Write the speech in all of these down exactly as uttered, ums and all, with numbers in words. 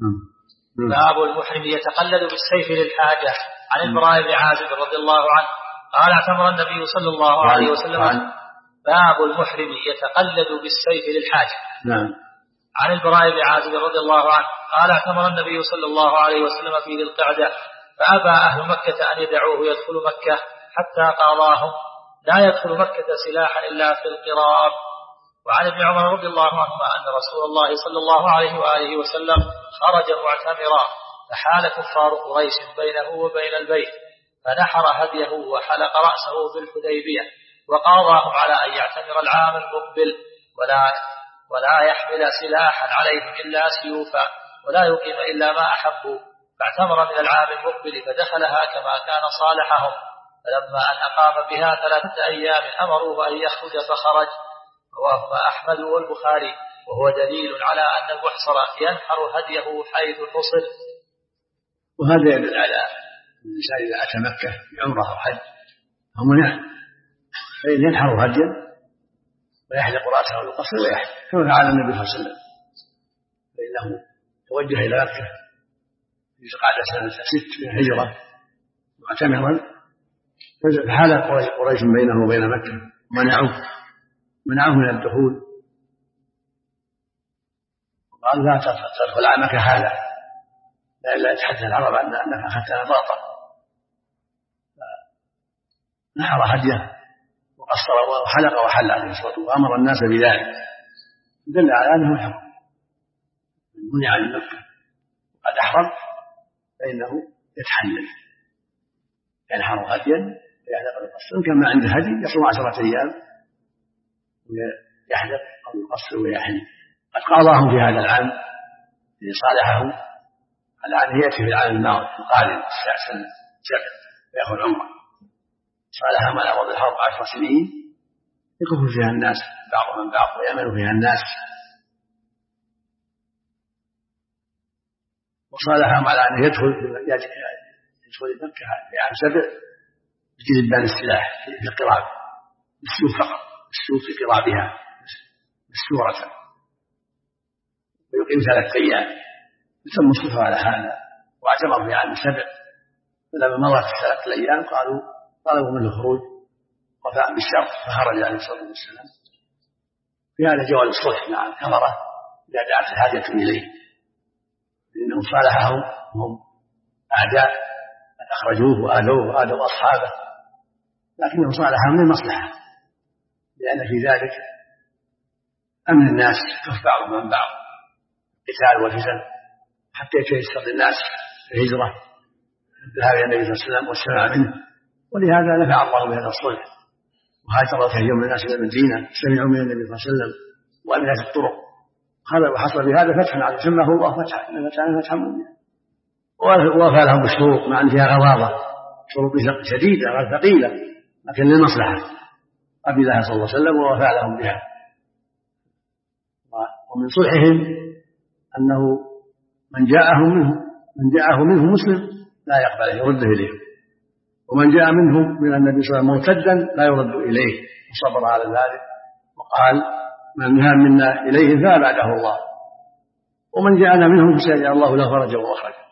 باب المحرم يتقلد بالسيف للحاجة. عن البراء بن عازب رضي الله عنه قال اعتمر النبي صلى الله عليه وسلم. باب المحرم يتقلد بالسيف للحاجة. نعم. عن البراء بن عازب رضي الله عنه قال اعتمر النبي صلى الله عليه وسلم في ذي القعدة فأبى أهل مكة أن يدعوه يدخل مكة حتى قاضاهم لا يدخل مكة سلاحا إلا في القراب. وعن ابن عمر رضي الله عنهما أن رسول الله صلى الله عليه وآله وسلم خرج معتمرا فحال كفار قريش بينه وبين البيت فنحر هديه وحلق رأسه بالحديبية وقاضاهم على أن يعتمر العام المقبل ولا ولا يحمل سلاحا عليهم إلا سيوفا ولا يقيم إلا ما أحبوا. فاعتمر من العام المقبل فدخلها كما كان صالحهم. فلما أن أقام بها ثلاثة أيام أمروه أن يخرج فخرج. رواه أحمد والبخاري وهو دليل على أن المحصر ينحر هديه حيث حصل. وهذا يدل على الإنسان إذا أتى مكة بعمرة أو حج أو منع فإن ينحر هديا ويحلق رأسه بالقصر ويحلق كما فعل النبي صلى الله عليه وسلم. فإنه توجه إلى مكة في قعدة سنة ست من الهجرة معتمرا فحال قريش بينه وبين مكة منعوه منعه من الدخول وقال لا تدخل عامك حالا لا يتحدث العرب أنك أخذت نفاطا. نحر هديه وقصر وحلق وحل عليه الصلاة والسلام وأمر الناس بذلك دل على أنه حرم منع من مكة وقد أحرم فإنه يتحلل ينحر هديا ويحلق ويقصر كان ما عنده هدي يصوم عشرة أيام ويحلق أو يقصر ويحلق. قد قاضاهم في هذا العام لصالحه الآن يأتي في العام الماضي القادم الساعة سنة سبع ويأخذ عمره صالحهم على وضع الحرب عشر سنين يكفر فيها الناس بعضهم من بعض ويأمن فيها الناس وصالحهم على أن يدخل يدخل مكة في عام سبع بجلبان السلاح في القراب بالسيوف فقط السيوف في قرابها بالسورة ويقيم ثلاثة أيام ثم الصفة على هذا واعتمر في عام سبع. فلما مرت ثلاثة أيام قالوا طلبوا منه الخروج وفاء بالشرط فخرج عليه الصلاة والسلام. في هذا جواز الصلح مع الكفرة إذا دعت الحاجة إليه لأنهم صالحهم هم أعداء أخرجوه وآذوه وآذوا أصحابه لكنهم صالحهم للمصلحة لأن في ذلك أمن الناس كف بعضهم من بعض قتال والفتن حتى يتيسر للناس الهجرة الذهاب إلى النبي صلى الله عليه وسلم والسماع منه. ولهذا نفع الله بهذا الصلح وهاجر كثير من الناس إلى المدينة سمعوا من النبي صلى الله عليه وسلم وأمنت الطرق هذا وحصل بهذا فتح على سماه الله فتحا فتحا مبينا ووفى لهم بالشروط مع أن فيها غضاضة شروط شديدة ثقيلة لكن للمصلحة قبلها صلى الله عليه وسلم ووفى لهم بها. ومن صلحهم أنه من جاءه منه من جاءه منه مسلم لا يقبله يرده إليه ومن جاء منه من النبي صلى الله عليه وسلم مرتدا لا يرد إليه وصبر على ذلك وقال من نهى منا إليه فأبعده الله ومن جاءنا منهم فسيجعل الله له فرجا ومخرجا.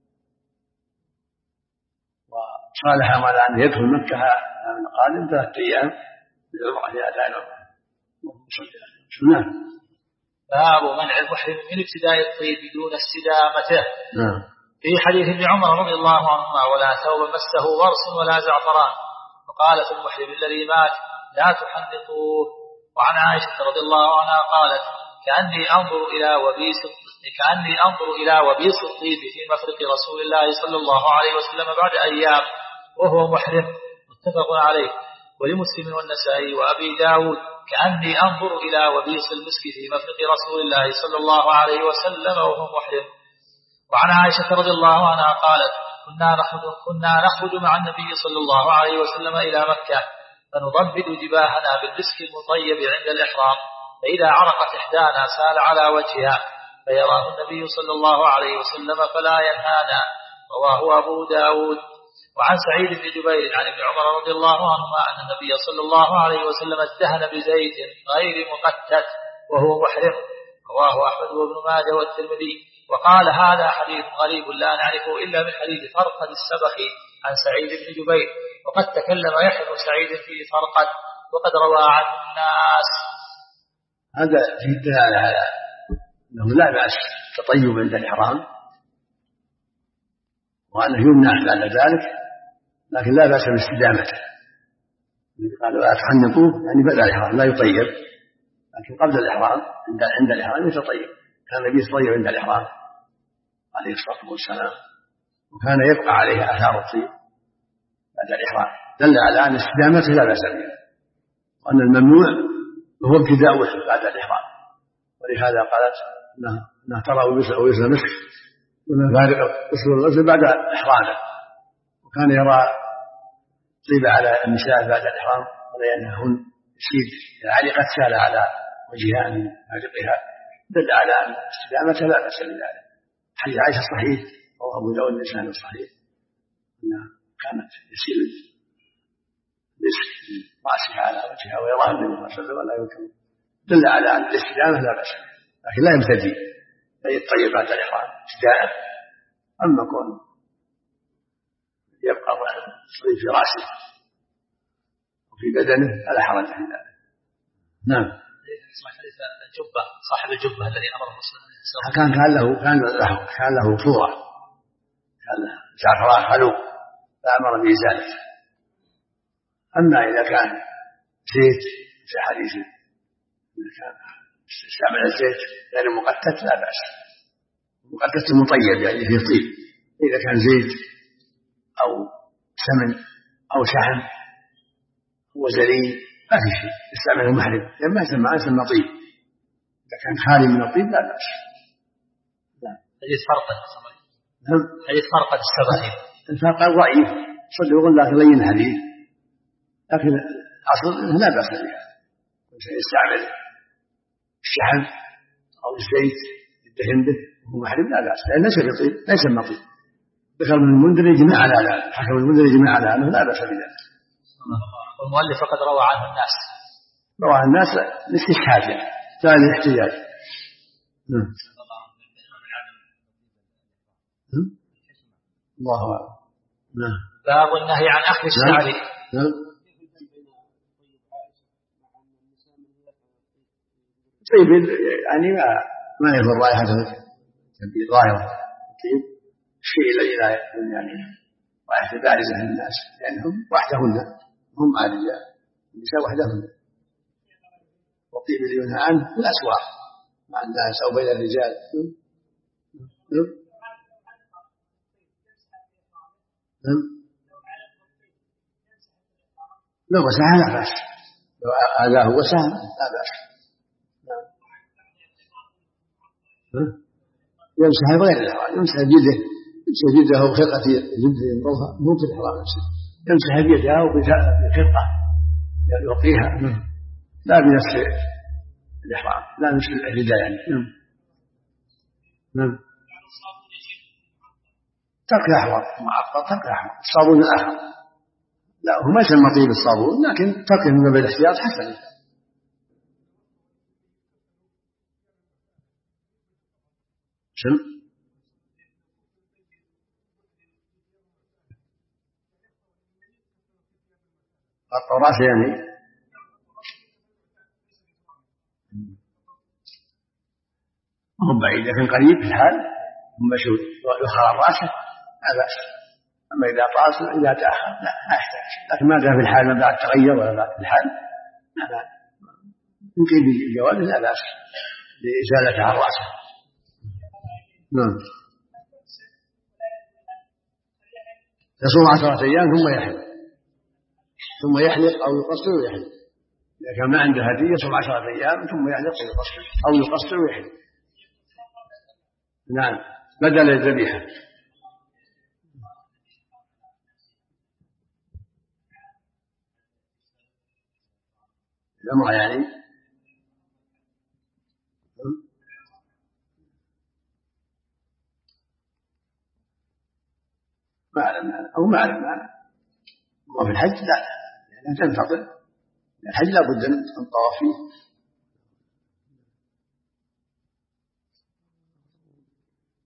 وصالح على أن يدخل مكة من قادم ثلاثة أيام بالعمرة في أداء العمرة. نعم. باب منع المحرم من ابتداء الطيب دون استدامته. نعم. في حديث ابن عمر رضي الله عنهما ولا ثوب مسه ورس ولا زعفران وقالت المحرم الذي مات لا تحنطوه. وعن عائشة رضي الله عنها قالت كأني أنظر إلى وبيس كأني أنظر إلى وبيس الطيب في مفرق رسول الله صلى الله عليه وسلم بعد أيام وهو محرم. متفق عليه. ولمسلم والنسائي وأبي داود كأني أنظر إلى وبيس المسك في مفرق رسول الله صلى الله عليه وسلم وهو محرم. وعن عائشة رضي الله عنها قالت كنا نخرج, كنا نخرج مع النبي صلى الله عليه وسلم إلى مكة فنضبد جباهنا بالمسك المطيب عند الإحرام فإذا عرقت إحدانا سال على وجهها فيراه النبي صلى الله عليه وسلم فلا ينهانا. رواه أبو داود. وعن سعيد بن جبير عن ابن عمر رضي الله عنهما أن النبي صلى الله عليه وسلم ادهن بزيت غير مقتت وهو محرم. رواه أحمد وابن ماجه والترمذي. وقال هذا حديث غريب لا نعرفه إلا من حديث فرقد السبخي عن سعيد بن جبير، وقد تكلم يحيى بن سعيد في فرقد وقد روى عنه الناس. هذا في الدلالة على أنه لا بأس التطيب عند الإحرام، وأنه يمنع بعد ذلك، لكن لا بأس باستدامته. قال لا تحنطوه يعني بعد الإحرام لا يطيب، لكن قبل الإحرام عند عند الإحرام يتطيب. كان النبي يتطيب عند الإحرام عليه الصلاة والسلام، وكان يبقى عليه آثار الطيب بعد الإحرام، دل على أن استدامته لا بأس بها، وأن الممنوع هو ابتداؤه بعد الإحرام. ولهذا قالت أنها ترى ويسر مسك ومفارق غسل الغسل بعد إحرامه، وكان يرى طيب على النساء بعد الإحرام ولأنهن يسيد العلقة سال على وجهها من عرقها، دل على أن استدامتها لا بأس بذلك. حديث عائشة صحيح رواه أبو داود بإسناد صحيح أنها كانت يسيل مسك رأسها على وجهها ويراها النبي صلى الله عليه وسلم ولا يمكن، دل على أن الاستدامة لا بأس بها، لكن لا يمتدي لا يطيب بعد الإحرام ابتداء. أما كون يبقى الصليب في رأسه وفي بدنه فلا حرج في ذلك. نعم. حديث الجبة صاحب الجبة الذي أمره كان كان له كان له كان له صورة، كان له زعفران خلوق فأمر بإزالته. أما إذا كان زيت في حديث إذا كان استعمل الزيت غير مقتت لا بأس، مقتت مطيب يعني فيه طيب. إذا كان زيت أو سمن أو شحم وزليل ما في شيء يستعمله المحرم، لما يسمى يسمى طيب. إذا كان خالي من الطيب لا بأس. حديث فرقد حديث فرقد السبعين الفرقد ضعيف صدق يقول لا تبين حديث، لكن الأصل لا بأس بها. يستعمل الشحم أو الزيت يدهن به وهو محرم لا بأس، لأن ليس بطيب ليس بطيب. ذكر من المنذر يجمع على ذلك، حكم المنذر يجمع على أنه لا بأس بذلك. والمؤلف فقد روى عنه الناس روى الناس لاستشهاد يعني ثاني الاحتجاج. الله أعلم. نعم. باب النهي عن أخذ الشعر. نعم. طيب يعني ما ما يضر رائحته تبي ظاهرة طيب الشيء الذي لا يكون يعني رائحة بارزة للناس، لأنهم وحدهن هم عالية النساء وحدهن. والطيب اللي ينهى عنه في الأسواق مع الناس أو بين الرجال. لو وسعها لا بأس، لو آذاه وسعها لا بأس. يمسح بغير الإحرام، يمسح بيده، يمسح بيده أو خرقة جلده يمرضها مو في الإحرام نفسه، يمسح بيده أو بخرقة يوقيها لا بنفس الإحرام، لا نفس الرداء يعني. نعم. ترك الأحمر معطر، ترك الأحمر الصابون الآخر لا هو ما يسمى طيب الصابون، لكن تركه من باب الاحتياط حسن. شم الطراس يعني هم بعيد لكن قريب في الحال هم مشهور يخرى راسه لا بأس. أما إذا طاس إذا تأخر لا لا يحتاج، لكن ما دام في الحال ما بعد تغير ولا بعد في الحال لا بأس، يمكن بالجواز لا بأس لإزالته عن راسه. نعم. يصوم عشرة أيام ثم يحلق ثم يحلق أو يقصر ويحلق. إذا كان ما عنده هدي يصوم عشرة أيام ثم يحلق ويقصر أو يقصر ويحلق. نعم بدل الذبيحة. الأمر يعني ما أعلم أو ما أعلم وفي الحج لا يعني تنتظر الحج لا بد من الطواف فيه.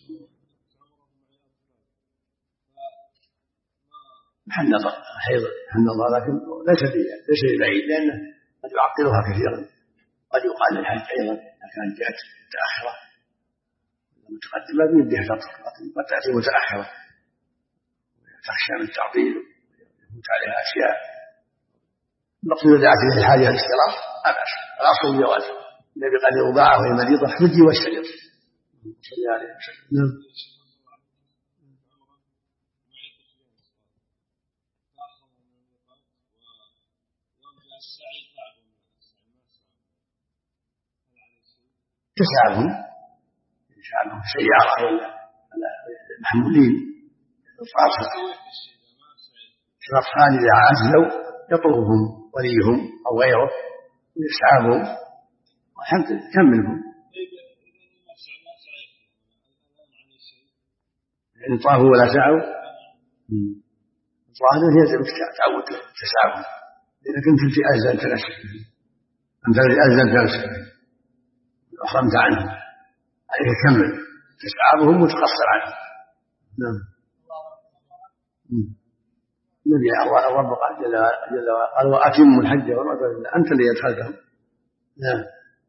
محل نظر حيض محل نظر، لكن ليس ليس بعيد لأنه قد يعطلها كثيرا. قد يقال للحج أيضا إذا كانت جاءت متأخرة متقدمة بيدها شطر، قد تأتي متأخرة تخشى من التعطيل ويفوت عليها أشياء. المقصود إذا دعت إليه الحاجة للاشتراط لا بأس، الأصل الجواز. النبي قال لأضاعه وهي مريضة حجي واشترط. صلى الله عليه وسلم. نعم. تسعبهم تسعبهم سيارة ولا محمولين الأطفال إذا عزلوا يطلبهم وليهم أو غيره ويسعبهم والحمد يكملهم. يعني طافوا ولا سعوا الظاهر يلزمك تعود تسعبهم، إذا كنت أزلت نفسك أنت أزلت نفسك أحرمت عنهم عليك كمل تسعابهم وتقصر عنهم. نعم. النبي الله الرب قال جل وعلا قال وأتموا الحج والعمرة لله، أنت اللي يدخلهم. نعم.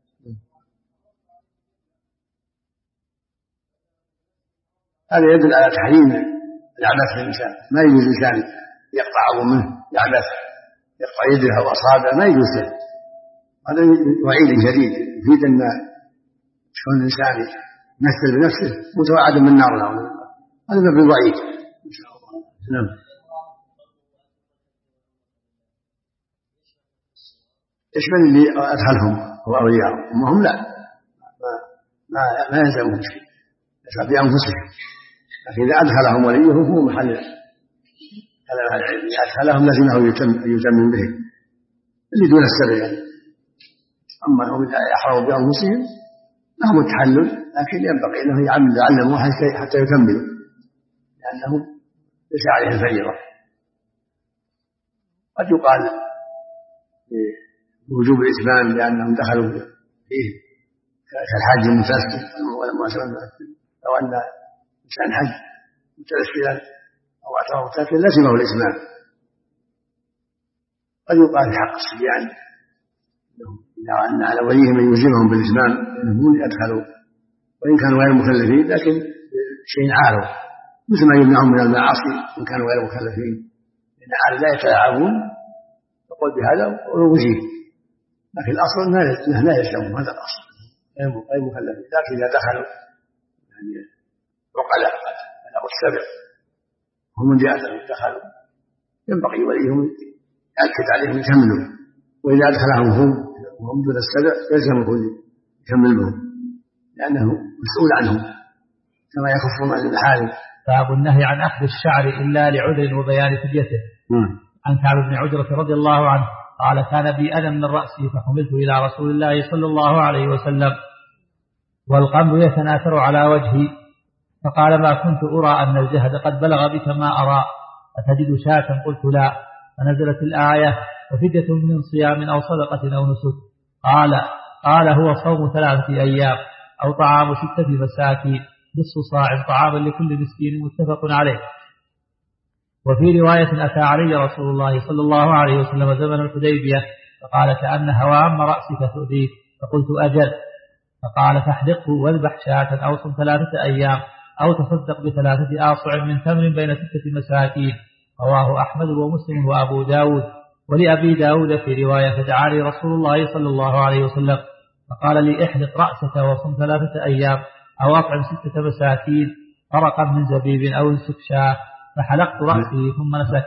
هذا يدل على تحريم العبث للإنسان، ما يجوز الإنسان يقطع عضو منه يعبث يقطع يده أو أصابعه، ما يجوز له. هذا وعيد شديد يفيد أن كون الإنسان يمثل بنفسه متوعد من نار الله، هذا باب ضعيف. نعم. يشمل اللي أدخلهم وأولياءهم، وهم لا ما ما, ما يلزمهم شيء، يسعى بأنفسهم، لكن إذا أدخلهم وليهم هو محل إذا أدخلهم لازمه يتم يتم به اللي دون السبع يعني. أما هم إذا يحرموا بأنفسهم لهم التحلل، لكن ينبغي أنه يعمل يعلموا حتى يكملوا لأنهم ليس عليه الفريضة. قد يقال بوجوب الإتمام لأنهم دخلوا فيه كالحاج المتسلسل والمؤسسة المتسلسل، لو أن إنسان حج متسلسلا أو اعتبر متسلسلا لزمه الإتمام. قد يقال في حق الصبيان إذا أن على وليهم من يلزمهم بالإتمام أنهم يدخلوا وإن كانوا غير مكلفين، لكن شيء عارض مثل ما يمنعهم من المعاصي إن كانوا غير مكلفين، لأن عارض لا يتلاعبون يقول بهذا ويجيب، لكن الأصل لا يلزمهم، هذا الأصل غير مكلفين. لكن إذا دخلوا يعني عقلاء أو السبع هم من دخلوا ينبغي وليهم يأكد عليهم يكملوا، وإذا أدخلهم هم وهم دون السبع يلزمه يكمل بهم لأنه مسؤول عنهم كما يخفون عن الحال. باب النهي عن أخذ الشعر إلا لعذر وبيان فديته. عن كعب بن عجرة رضي الله عنه قال كان بي ألم من رأسي فحملت إلى رسول الله صلى الله عليه وسلم والقمر يتناثر على وجهي، فقال ما كنت أرى أن الجهد قد بلغ بك ما أرى، أتجد شاة؟ قلت لا، فنزلت الآية وفدية من صيام أو صدقة أو نسك. قال قال هو صوم ثلاثة أيام أو طعام ستة مساكين نصف صاع طعاما لكل مسكين، متفق عليه. وفي رواية أتى علي رسول الله صلى الله عليه وسلم زمن الحديبية فقال كأن هوام رأسك تؤذيك، فقلت أجل، فقال فاحلقه واذبح شاة أو صم ثلاثة أيام أو تصدق بثلاثة آصع من تمر بين ستة مساكين. رواه أحمد ومسلم وأبو داود. ولأبي داود في رواية فدعاني رسول الله صلى الله عليه وسلم فقال لي احلق رأسك وصم ثلاثة أيام أو أطعم ستة مساكين فرقا من زبيب أو انسك شاة، فحلقت رأسي ثم نسكت.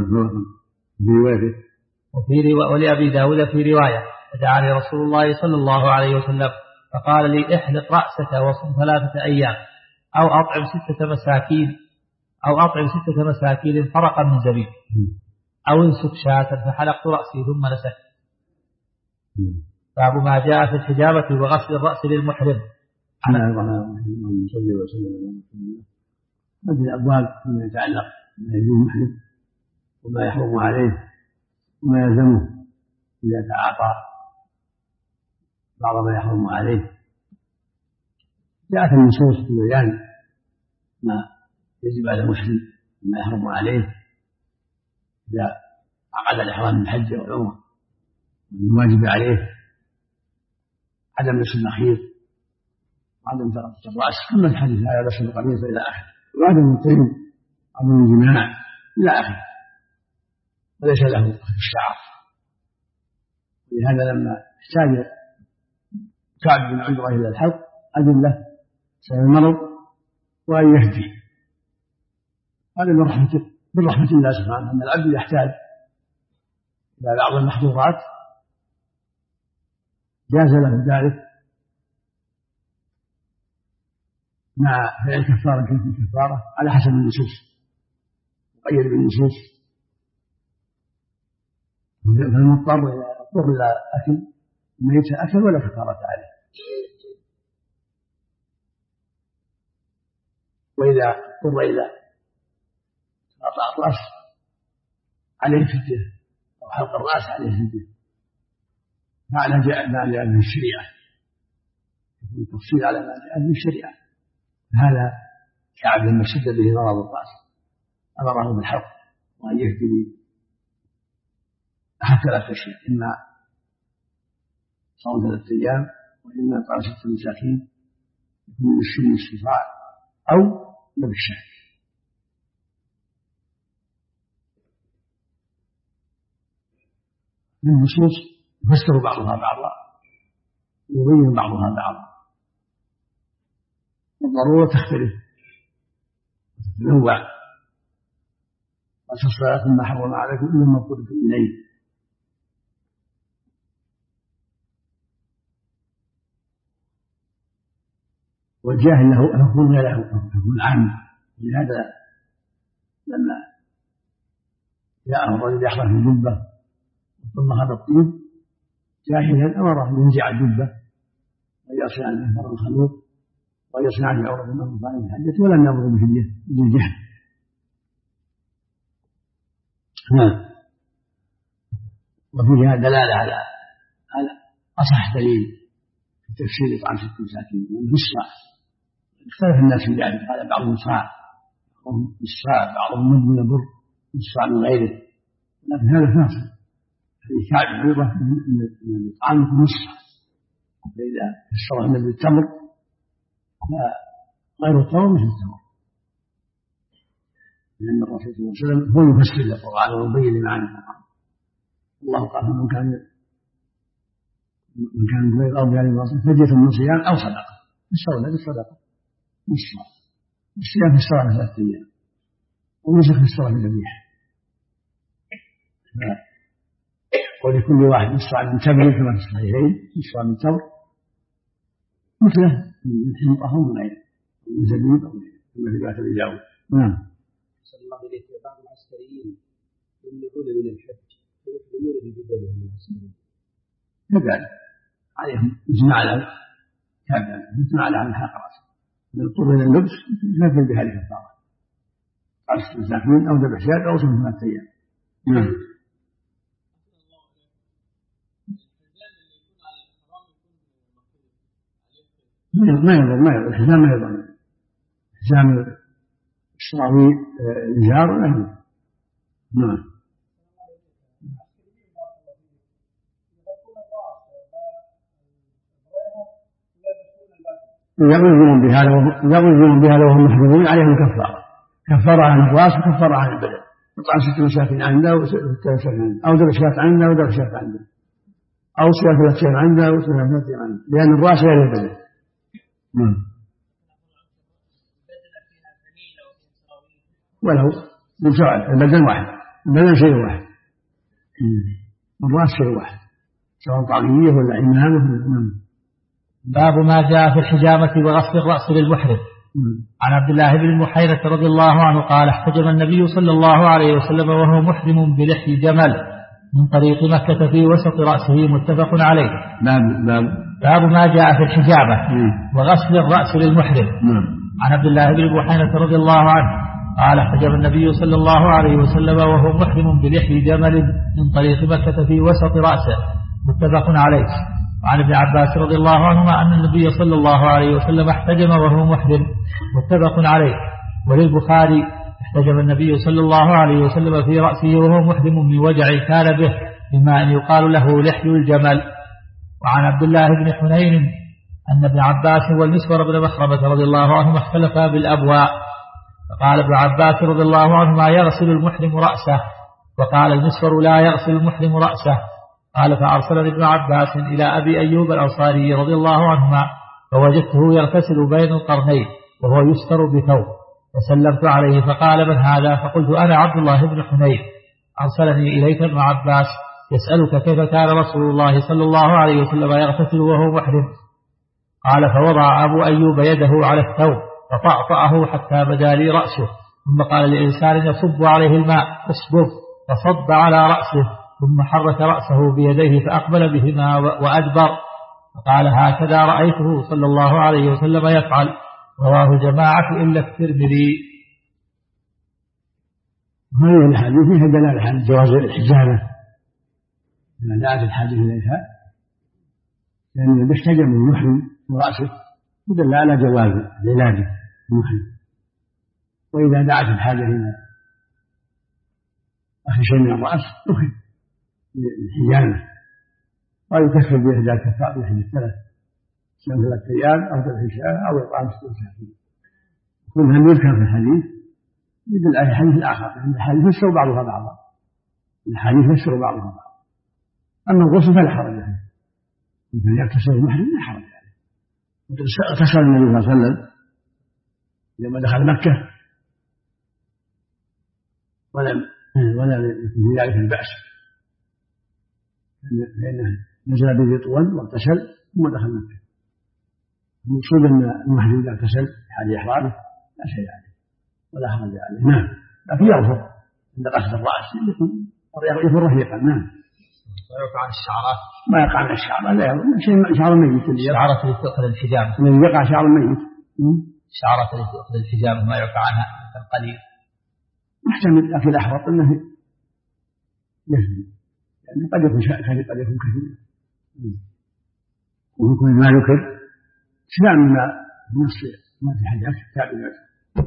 وفي رواية ولأبي داود في رواية فدعاني رسول الله صلى الله عليه وسلم فقال لي احلق رأسك وصم ثلاثة أيام أو أطعم ستة مساكين أو أطعم ستة مساكين فرقا من زبيب أو انسك شاة، فحلقت رأسي ثم نسكت. باب ما جاء في الحجابة وغسل الرأس للمحرم. عن اللهم صل وسلم على رسول الله. هذه الأبواب فيما يتعلق بما يجوز المحرم وما يحرم عليه وما يلزمه إذا تعاطى بعض ما يحرم عليه. جاءت النصوص في بيان ما يجب على المسلم ما يحرم عليه إذا عقد الإحرام من الحج والعمرة. الواجب عليه عدم لبس النخير وعدم تغطية الرأس كما الحديث لا يلبس القميص إلى آخره، وعدم الطيب عدم الجماع إلى آخره، وليس له الشعر. ولهذا لما احتاج كعب بن عجرة إلى الحلق أذن له بسبب المرض وأن يهدي. هذا من رحمة من رحمة الله سبحانه أن العبد يحتاج إلى بعض المحظورات جاز له ذلك مع فعل كفارة كيف الكفارة على حسب النصوص، مقيد بالنصوص. فالمضطر إذا اضطر إلى أكل ميت أكل ولا كفارة عليه، وإذا اضطر إلى قطع الرأس عليه فدية أو حلق الرأس عليه فدية، ما جاء ما جاء من الشريعة، يكون التفصيل على ما جاء من الشريعة. هذا كعب لما شد به مرض الرأس أمره بالحلق وأن يهدي أحد ثلاث أشياء، إما صوم ثلاثة أيام وإما إطعام ستة مساكين يكون السن استطاع أو ذبح شاة. من النصوص يفسر بعضها بعضا ويبين بعضها بعضا، والضرورة تختلف وتتنوع. وتصل لكم ما حرم عليكم إلا ما اضطررتم إليه. والجاهل له حكم غير حكم عام. ولهذا لما جاءه الرجل يحرث الجبة ثم هذا الطيب جاهلا أمره أن ينزع الجبة ويصنع عنه فرق الخلوق ويصنع عنه عورة من أنصار الحجة ولم يأمر بفدية للجهل. نعم. وفيها دلالة على على أصح دليل في تفسير إطعام ست مساكين من الصاع. اختلف الناس في ذلك، قال بعضهم صاع بعضهم الصاع بعضهم مد من البر الصاع من غيره، لكن هذا فاصل في كعب بيضة من الإطعام يكون الصاع. فإذا فسر النبي بالتمر فغير التمر مثل التمر، لأن الرسول صلى الله عليه وسلم هو يفسر القرآن ويبين لمعاني القرآن. الله قال من كان من كان غير الأرض يعني فدية من صيام أو صدقة، فسرنا بالصدقة بالصيام. الصيام في الصلاة ثلاثة أيام ونسخ في الصلاة بالذبيحة. ولكل واحد يصنع من تمر كما في الصحيحين، يصنع من تمر مثله من حنطة أو من غيره من زبيب أو غيره كما في رواية أبي داود. نعم. صلى الله عليه وسلم بعض العسكريين يمنعون من الحج ويسلمون ببدنهم العسكريين كذلك عليهم إجماع على كذا إجماع على حلق رأسه، من اضطر إلى اللبس يكفر بهذه الكفارة عشر مساكين أو ذبح شاة أو صوم ثلاثة أيام. نعم. ما يضر ما يضر الحزام ما يضر حزام الشراوي الجار لا يضر. نعم. يغرزون بهذا يغرزون بهذا وهم محرمون عليهم كفارة كفارة عن الرأس وكفارة عن البدن، يطعم ست مساكين عنده وست مساكين عنده أو ذبح شاة عنده وذبح شاة عنده أو صيام ثلاثة أيام عنده وصيام ثلاثة أيام عنده، لأن الرأس غير البدن. نعم. ولو بالفعل البدن واحد، البدن شيء واحد، الرأس شيء واحد سواء طاغية ولا عمامة. باب ما جاء في الحجامة وغسل الرأس للمحرم. عن عبد الله بن المحيرة رضي الله عنه قال احتجم النبي صلى الله عليه وسلم وهو محرم بلحي جمل من طريق مكة في وسط رأسه متفق عليه. باب, باب, باب ما جاء في الحجامة وغسل الرأس للمحرم. عن عبد الله بن المحيرة رضي الله عنه قال احتجم النبي صلى الله عليه وسلم وهو محرم بلحي جمل من طريق مكة في وسط رأسه متفق عليه. وعن ابن عباس رضي الله عنهما أن النبي صلى الله عليه وسلم احتجم وهو محرم متفق عليه. وللبخاري احتجب النبي صلى الله عليه وسلم في رأسه وهو محرم من وجع كان به بما أن يقال له لحي الجمل. وعن عبد الله بن حنين أن ابن عباس والمسور بن مخرمة رضي الله عنهما اختلفا بالأبواء، فقال ابن عباس رضي الله عنهما يغسل المحرم رأسه، وقال المسور لا يغسل المحرم رأسه. قال فأرسلني ابن عباس إلى أبي أيوب الأنصاري رضي الله عنهما فوجدته يغتسل بين القرنين وهو يستر بثوب، فسلمت عليه فقال من هذا؟ فقلت أنا عبد الله بن حنين، أرسلني إليك ابن عباس يسألك كيف كان رسول الله صلى الله عليه وسلم يغتسل وهو محرم. قال فوضع أبو أيوب يده على الثوب فطأطأه حتى بدا لي رأسه، ثم قال لإنسان يصب عليه الماء اصبب، فصب على رأسه، ثم حرك رأسه بيديه فأقبل بهما وأدبر، فقال هكذا رأيته صلى الله عليه وسلم يفعل. رواه جماعة إلا الترمذي. هذه الحديث فيها دلالة على جواز الحجامة لما دعت الحديث إليها، لأن يحتجم من المحرم ورأسه يدل على جواز العلاج المحرم. وإذا دعت الحاجة إلى أخذ شيء من الرأس أخذ الحجامة، ويكفر بإحدى كفار بإحدى الثلاث سنة ثلاثة أيام أو ثلاث شهور أو إطعام ستة مساكين. كلها يذكر في الحديث يدل على الحديث الآخر، لأن الحديث يفسر بعضها بعضا، الحديث يفسر بعضها بعضا. أما الغسل فلا حرج عليه، إذا يغتسل المحرم لا حرج عليه. اغتسل النبي صلى الله عليه وسلم لما دخل مكة ولم ولا في ذلك البأس، لأنه نزل به طول واغتسل ثم دخل مكة. المقصود أن المحرم إذا اغتسل حال إحرامه لا شيء عليه ولا حرج عليه. نعم، لكن يغفر عند قصد الرأس يكون رفيقا. نعم. ما يقع عن الشعرات، ما يقع عن الشعر، لا شيء شعر الميت، الشعرات اللي تأخذ الحجام، الذي يقع شعر الميت، الشعرات اللي تأخذ الحجام ما يقع عنها قليل محتمل، لكن الأحوط أنه يسجد، لأنه قد يكون شيء قد يكون كثير، ويكون ما ذكر سواء مما نص ما في حاجات تابعات.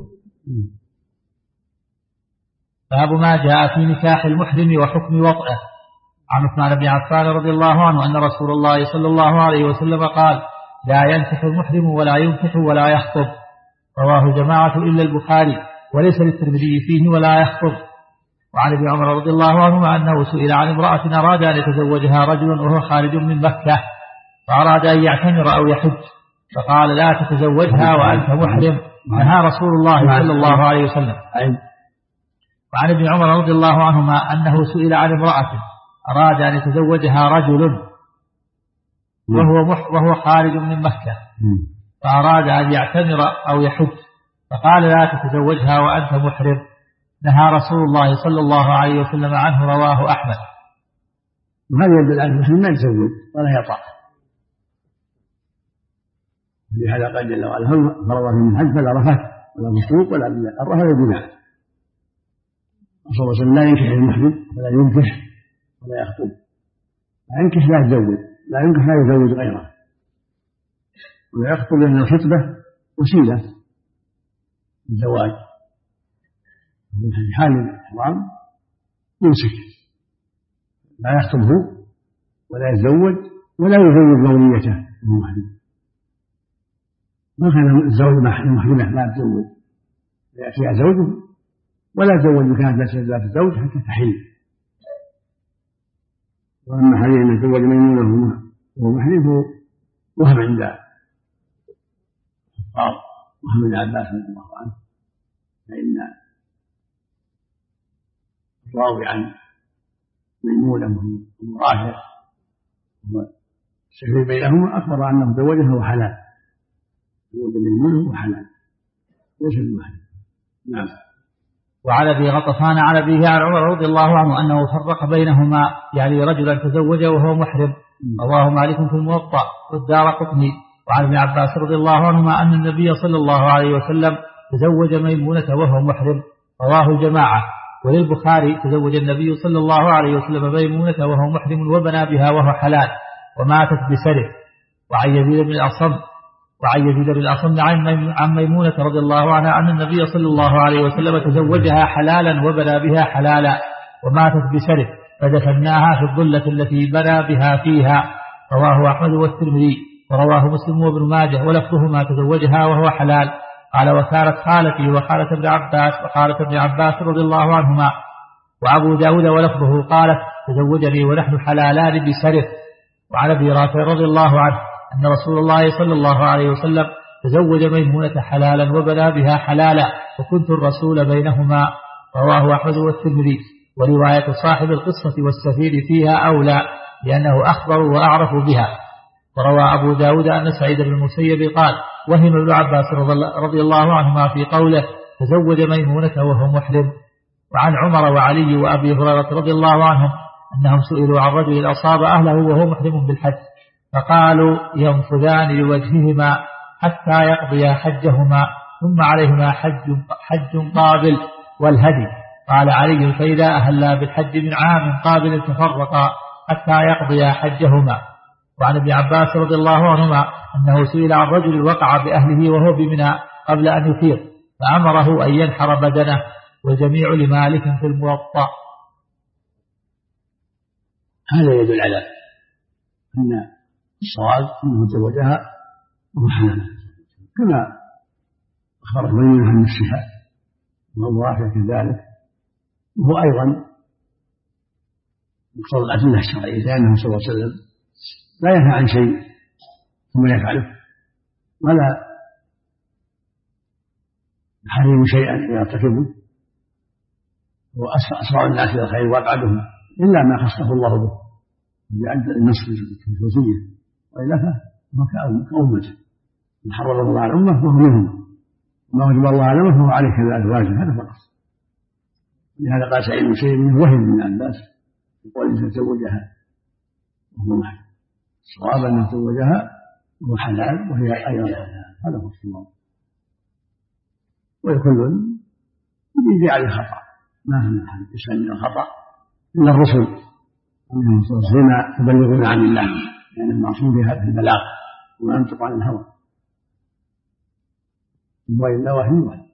باب ما جاء في نكاح المحرم وحكم وطئه. عن عثمان بن عفان رضي الله عنه أن رسول الله صلى الله عليه وسلم قال لا ينكح المحرم ولا ينكح ولا يخطب. رواه جماعة إلا البخاري، وليس للترمذي فيه ولا يخطب. وعن ابن عمر رضي الله عنهما أنه سئل عن امرأة أراد أن يتزوجها رجل وهو خارج من مكة، فأراد أن يعتمر أو يحج، فقال لا تتزوجها وأنت محرم، نهى رسول الله صلى الله عليه وسلم. وعن ابن عمر رضي الله عنهما أنه سئل عن امرأة أراد أن يتزوجها رجل وهو, وهو خارج من مكة، فأراد أن يعتمر أو يحج، فقال لا تتزوجها وأنت محرم، نهى رسول الله صلى الله عليه وسلم عنه. رواه أحمد. وهذا يدل على المحرم ما يتزوج ولا يطأ، ولهذا قال جل وعلا فرض من الحج فلا رفث ولا فسوق ولا بدعة، الرفث والبدعة. صلى الله عليه وسلم لا ينكح المحرم ولا ينكح ولا يخطب، لا ينكح لا يتزوج، لا ينكح لا يزوج غيره، ولا يخطب لأن الخطبة وسيلة للزواج. في حال الإحرام يمسك لا يخطبه ولا يتزوج ولا يزوج موليته وهو محرم. ما كان الزوج محرمة لا تزوج يأتيها زوجه ولا تزوج كانت لا تتزوج حتى تحل. وأما حديث أن يتزوج ميمونة وهو محرم فهو وهم عند الحفاظ، وهم عند عباس رضي الله عنه، فإن الراوي عن ميمونة وهو رافع والسفير بينهما أخبر أنه تزوجها وحلال، تزوج ميمونة وحلال ليس بمحرم. نعم. وعن ابي غطفان عن أبيه عن عمر رضي الله عنه أنه فرق بينهما، يعني رجلا تزوج وهو محرم. رواه مالك في الموطأ والدارقطني. وعن ابن عباس رضي الله عنهما أن النبي صلى الله عليه وسلم تزوج ميمونة وهو محرم. رواه الجماعة. وللبخاري تزوج النبي صلى الله عليه وسلم ميمونة وهو محرم وبنى بها وهو حلال وماتت بسره. وعن يزيد بن الأصم وعن يزيد بن الأصم عن ميمونة رضي الله عنها أن النبي صلى الله عليه وسلم تزوجها حلالا وبنى بها حلالا وماتت بسرف فدفناها في الظلة التي بنى بها فيها. رواه أحمد والترمذي ورواه مسلم وابن ماجه ولفظهما تزوجها وهو حلال. قال وكانت خالتي وخالة ابن عباس وخالة ابن عباس رضي الله عنهما. وأبو داود ولفظه قالت تزوجني ونحن حلالان بسرف. وعن أبي رافع رضي الله عنه أن رسول الله صلى الله عليه وسلم تزوج ميمونة حلالا وبنى بها حلالا وكنت الرسول بينهما. رواه أحمد والترمذي. ورواية صاحب القصة والسفير فيها أولى لأنه أخبر وأعرف بها. وروى أبو داود أن سعيد بن المسيب قال وهم ابن عباس رضي الله عنهما في قوله تزوج ميمونة وهو محرم. وعن عمر وعلي وأبي هريرة رضي الله عنهم أنهم سئلوا عن رجل أصاب أهله وهو محرم بالحج فقالوا ينفذان لوجههما حتى يقضيا حجهما ثم عليهما حج, حج قابل والهدي. قال علي فإذا أهلا بالحج من عام قابل تفرقا حتى يقضيا حجهما. وعن ابن عباس رضي الله عنهما أنه سئل عن رجل وقع بأهله وهو بمنى قبل أن يفيض فأمره أن ينحر بدنه وجميع لمالك في الموطأ. هذا يدل على أن الصواب أنه تزوجها وهو حلال كما أخبرت ميمونة عن نفسها وأبو رافع كذلك. وهو أيضا مقتضى الأدلة الشرعية لأنه صلى الله عليه وسلم لا ينهى عن شيء ثم يفعله ولا يحرم شيئا يرتكبه. هو أسرع الناس إلى الخير وأبعدهم إلا ما خصه الله به وجعل النص في الخصوصية وإلا فهو كأمته من حرم الله على الأمة فهو منهم وما وجب الله على الأمة فهو عليه كذلك واجب. هذا فقط. لهذا قال سعيد بن المسيب منه وهم من عباس يقول تزوجها وهو محرم. صواب أن تزوجها وهو حلال وهي أيضا حلال. هذا هو الصواب. وكل يجي عليه خطأ ما في محل يسأل من الخطأ إلا الرسل أنهم صلى يبلغون عن الله لأن المعصوم بهذا البلاغ وما ينطق عن الهوى وإلا وحي وحي.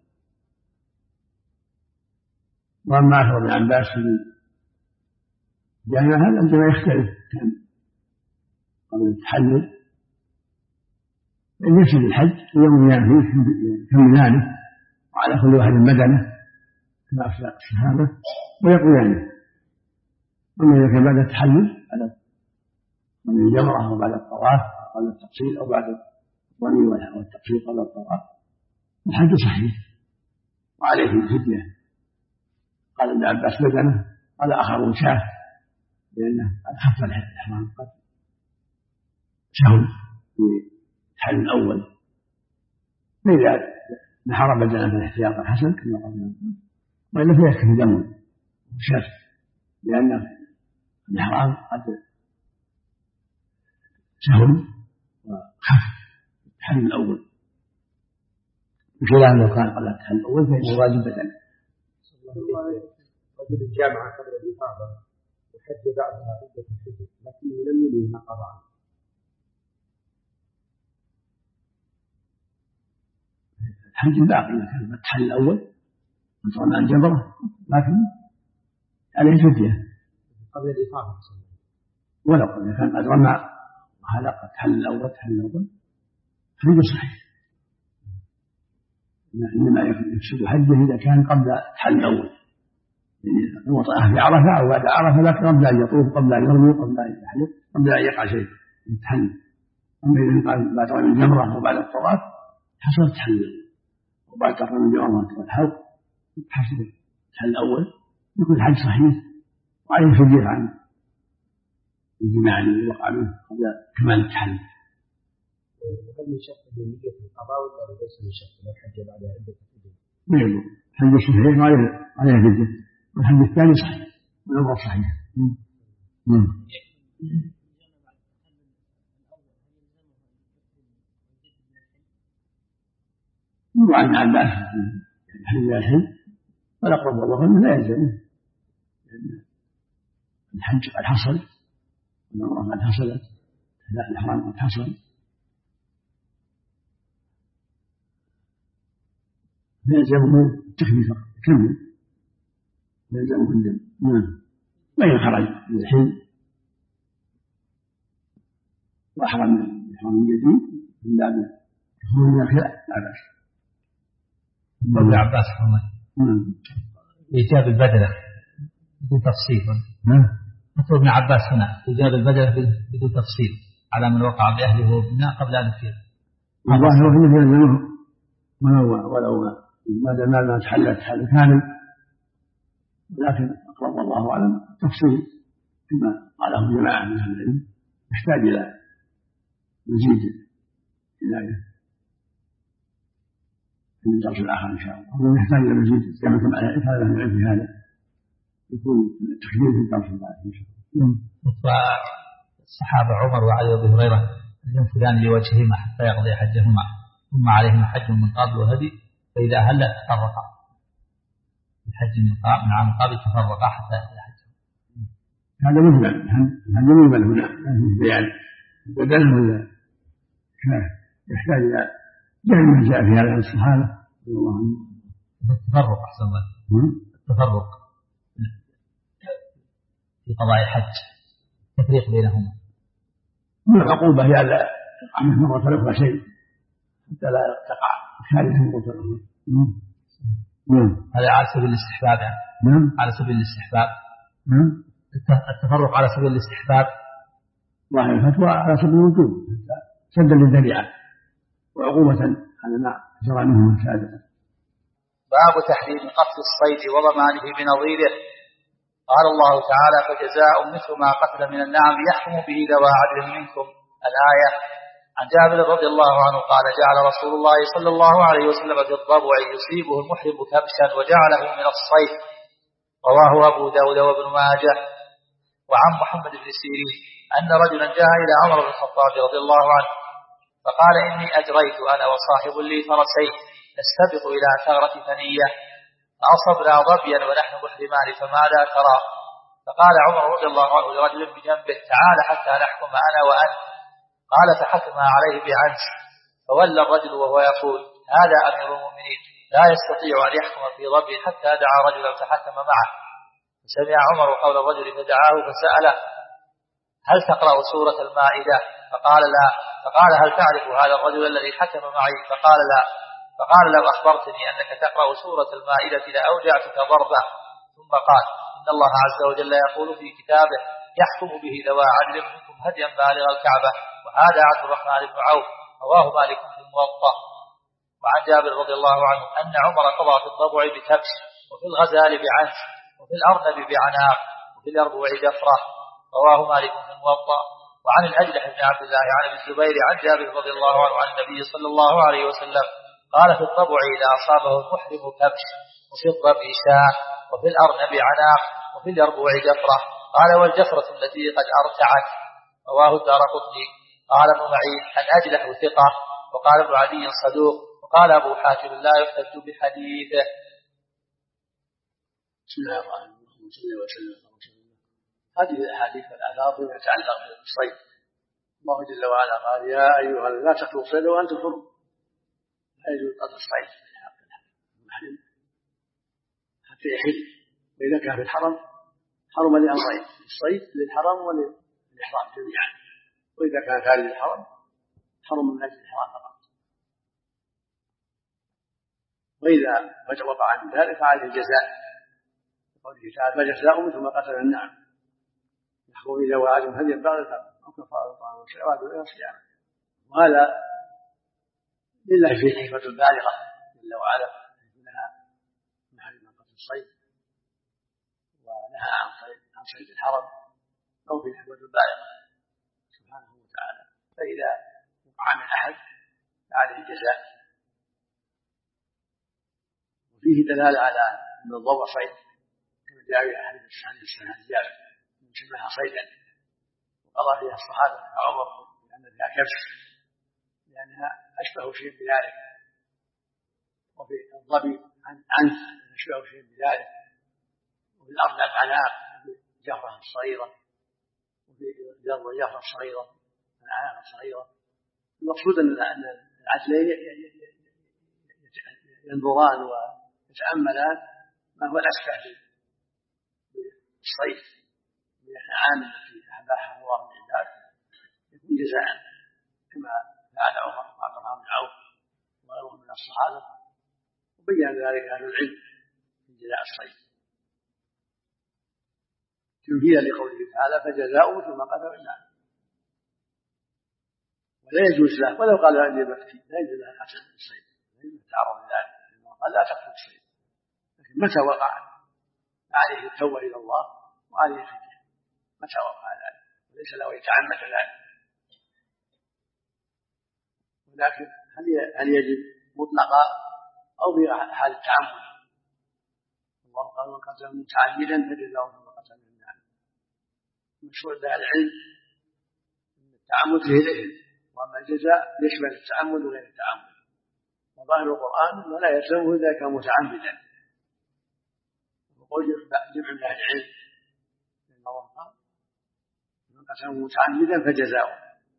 وأما أخبر ابن عباس في الجامعة هذا عندما يختلف كان قبل التحلل أن يشهد الحج ويوم فيه كملانه وعلى كل واحد مدنه كما أفسد الصحابة ويقضيانه. أما إذا كان بعد التحلل على من الجمرة أو بعد الطواف أو قبل التقصير أو بعد الرمي والتقصير قبل الطواف الحج صحيح وعليه الفدية. قال ابن عباس بدنه قال آخر شاه لأنه قد خف الإحرام قد سهل في الحل الأول فإذا نحر بدنه في الاحتياط الحسن كما قلنا وإلا فيكفي دم وشاف لأن الإحرام قد سهل وخف الحل الأول بخلاف لو كان قبل الحل الأول فإنه واجب بدنه. رجل الجامعة قبل الإفاضة وحج بعدها عدة حجج لكنه لم ينويها قضاء. الحج باقي إذا كان الحل الأول وصلنا الجبرة لكن عليه فدية قبل الإفاضة ولو إذا كان قد رمى وهذا الحل الأول الحل الأول حج صحيح. إنما يفسد حجه إذا كان قبل الحل الأول يعني وطأه في عرفة أو بعد عرفة لكن قبل أن يطوف قبل أن يرمي قبل أن يحلق قبل أن يقع شيء يتحل. أما إذا قال بعد رمي الجمرة وبعد الطواف حصل التحلل وبعد رمي الجمرة والحلق حصل التحلل الأول يكون الحج صحيح وعليه فدية عن الجماع الذي وقع منه قبل كمال التحلل. وهل من شرط نية القضاء ولا ليس من شرط لو حج بعد عدة حجج؟ ما يقول حج صحيح عليه عليه فدية والحج الثاني صحيح والأمر صحيح. وعن عباس الحج الحج والأقرب والله أنه لا يلزمه الحج قد حصل والعمرة قد حصلت الإحرام قد حصل يلزمه التخفيف كمل يلزمه الدم. نعم. وإن خرج من الحين وأحرم من إحرام جديد من بعد دخول من الخلاف لا بأس. ابن عباس رحمه الله إيجاب البدلة بدون تفصيل. نعم. مثل ابن عباس هنا إيجاب البدلة بدون تفصيل على من وقع بأهله وابناء قبل أن يفيد. الظاهر أنه يلزمه ولو ولو ما دام ما تحلت حل كامل، لكن أقرب الله أعلم تفصيل كما قاله جماعة من أهل العلم يحتاج إلى مزيد عناية في الدرس الآخر إن شاء الله، أو يحتاج إلى مزيد كما كما هذا العلم في هذا يكون التخفيف في الدرس الآخر إن شاء الله. الصحابة عمر وعلي وأبي هريرة ينفذان لوجههما حتى يقضي حجهما ثم عليهما حج من قبل وهدي، فإذا هل تفرقا الحج من عام قبل تفرقا حتى يقضي حجهما. هذا مجمل هذا مجمل هنا بيان بدل ولا يحتاج إلى جهل ما جاء في هذا عن الصحابة رضي الله عنهم. التفرق أحسن الله التفرق في قضاء الحج تفريق بينهما من العقوبة هي ألا تقع منه مرة أخرى شيء حتى لا تقع خارج مرة أخرى. هذا على سبيل الاستحباب يعني. نعم. على سبيل الاستحباب. نعم. التفرق على سبيل الاستحباب. ظاهر الفتوى على سبيل الوجوب سدا للذريعة وعقوبة على ما جرى منه سادة. باب تحريم قتل الصيد وضمانه بنظيره. قال الله تعالى: فجزاء مثل ما قتل من النعم يحكم به ذوى عدل منكم. الآية. عن جابر رضي الله عنه قال: جعل رسول الله صلى الله عليه وسلم في الضبع يصيبه المحرم كبشا وجعله من الصيد. رواه أبو داود وابن ماجه. وعن محمد بن سيرين أن رجلا جاء إلى عمر بن الخطاب رضي الله عنه فقال: إني أجريت أنا وصاحب لي فرسين نستبق إلى ثغرة ثنية فأصبنا ظبيا ونحن محرمان فماذا ترى؟ فقال عمر رضي الله عنه لرجل بجنبه: تعال حتى نحكم أنا وأنت. قال فحكم عليه بعنس. فولى الرجل وهو يقول: هذا أمير المؤمنين لا يستطيع أن يحكم في ظبي حتى دعا رجلا فحكم معه. فسمع عمر قول الرجل فدعاه فسأله: هل تقرأ سورة المائدة؟ فقال: لا. فقال: هل تعرف هذا الرجل الذي حكم معي؟ فقال: لا. فقال: لو أخبرتني أنك تقرأ سورة المائدة لأوجعتك ضربة. ثم قال: إن الله عز وجل يقول في كتابه: يحكم به ذوى عدل منكم هديا بالغ الكعبة. وهذا عبد الرحمن بن عوف رواه مالك في الموطأ. وعن جابر رضي الله عنه أن عمر قضى في الضبع بكبش وفي الغزال بعنس وفي الأرنب بعناق وفي الأربوع جفرة. رواه مالك في الموطأ. وعن الأجلح بن عبد الله عن ابن الزبير عن جابر رضي الله عنه عن النبي صلى الله عليه وسلم قال: في الضبع إذا أصابه المحرم كبش وفي الضبع شاة وفي الأرنب عناق وفي الأربوع جفرة. قال: والجفرة التي قد أرتعت. رواه الدارقطني. قال ابن معين: أن أجلح ثقة. وقال ابن عدي صدوق. وقال أبو حاتم: لا يحتج بحديثه. بسم الله الرحمن الرحيم. صلى الله وسلم على رسول الله. هذه الأحاديث والآثار فيما يتعلق بالصيد. الله جل وعلا قال: يا أيها لا تقتلوا الصيد وأنتم حرم. لا يجوز قتل الصيد في حق المحرم حتى يحل. وإذا كان في الحرم حرم لأمرين: الصيد للحرم وللإحرام جميعا. وإذا كان خارج الحرم حرم من أجل الإحرام فقط. وإذا وقع عن ذلك فعليه الجزاء. قوله تعالى: فجزاء مثل ما قتل النعم يحكم إذا وعد هدي بعد الفرق أو كفارة طعام وشعوات إلى صيام. وهذا لله فيه حكمة بالغة جل وعلا، نهى محرم قتل الصيد ونهى عن صيد الحرم، أو فيه حكمة بالغة سبحانه وتعالى. فإذا وقع من أحد فعليه الجزاء. وفيه دلالة على أن الضبع صيد كما جاء في أحاديث الصحيحة عن جابر سماها صيدا، وقضى فيها الصحابة عمر لأن فيها كبش لأنها أشبه شيء بذلك، وفي الظبي عنف أشبه شيء بذلك، وفي الأرض العناق جفرة صغيرة، وفي الأرض جفرة صغيرة العناق صغيرة. المقصود أن العدلين ينظران ويتأملان ما هو الأشبه بالصيد من الأنعام التي أباحها الله للعباد يكون جزاء كما فعل عمر وعبد الرحمن بن عوف وغيرهم من الصحابة، وبين ذلك أهل العلم في جزاء الصيد تنفيذا لقوله تعالى فجزاؤه ثم قتل النار. ولا يجوز له ولو قال اني مفتي لا يجوز له قتل الصيد، لا يجوز تعرض لذلك قال لا تقتل الصيد، لكن متى وقع عليه التوبه الى الله وعليه الفدية متى وقع ذلك، وليس له يتعمد ذلك. ولكن هل يجب مطلقا او في حال التعمد؟ الله قال من قتل متعمدا فجزاؤه ثم قتل النار. مشروع اهل العلم ان التعمد فيه الاثم، واما الجزاء يشمل التعمد وغير التعمد، وظاهر القران انه لا يلزمه اذا كان متعمدا. وقول جمع من اهل العلم ان الله قال من قتل متعمدا فجزاؤه،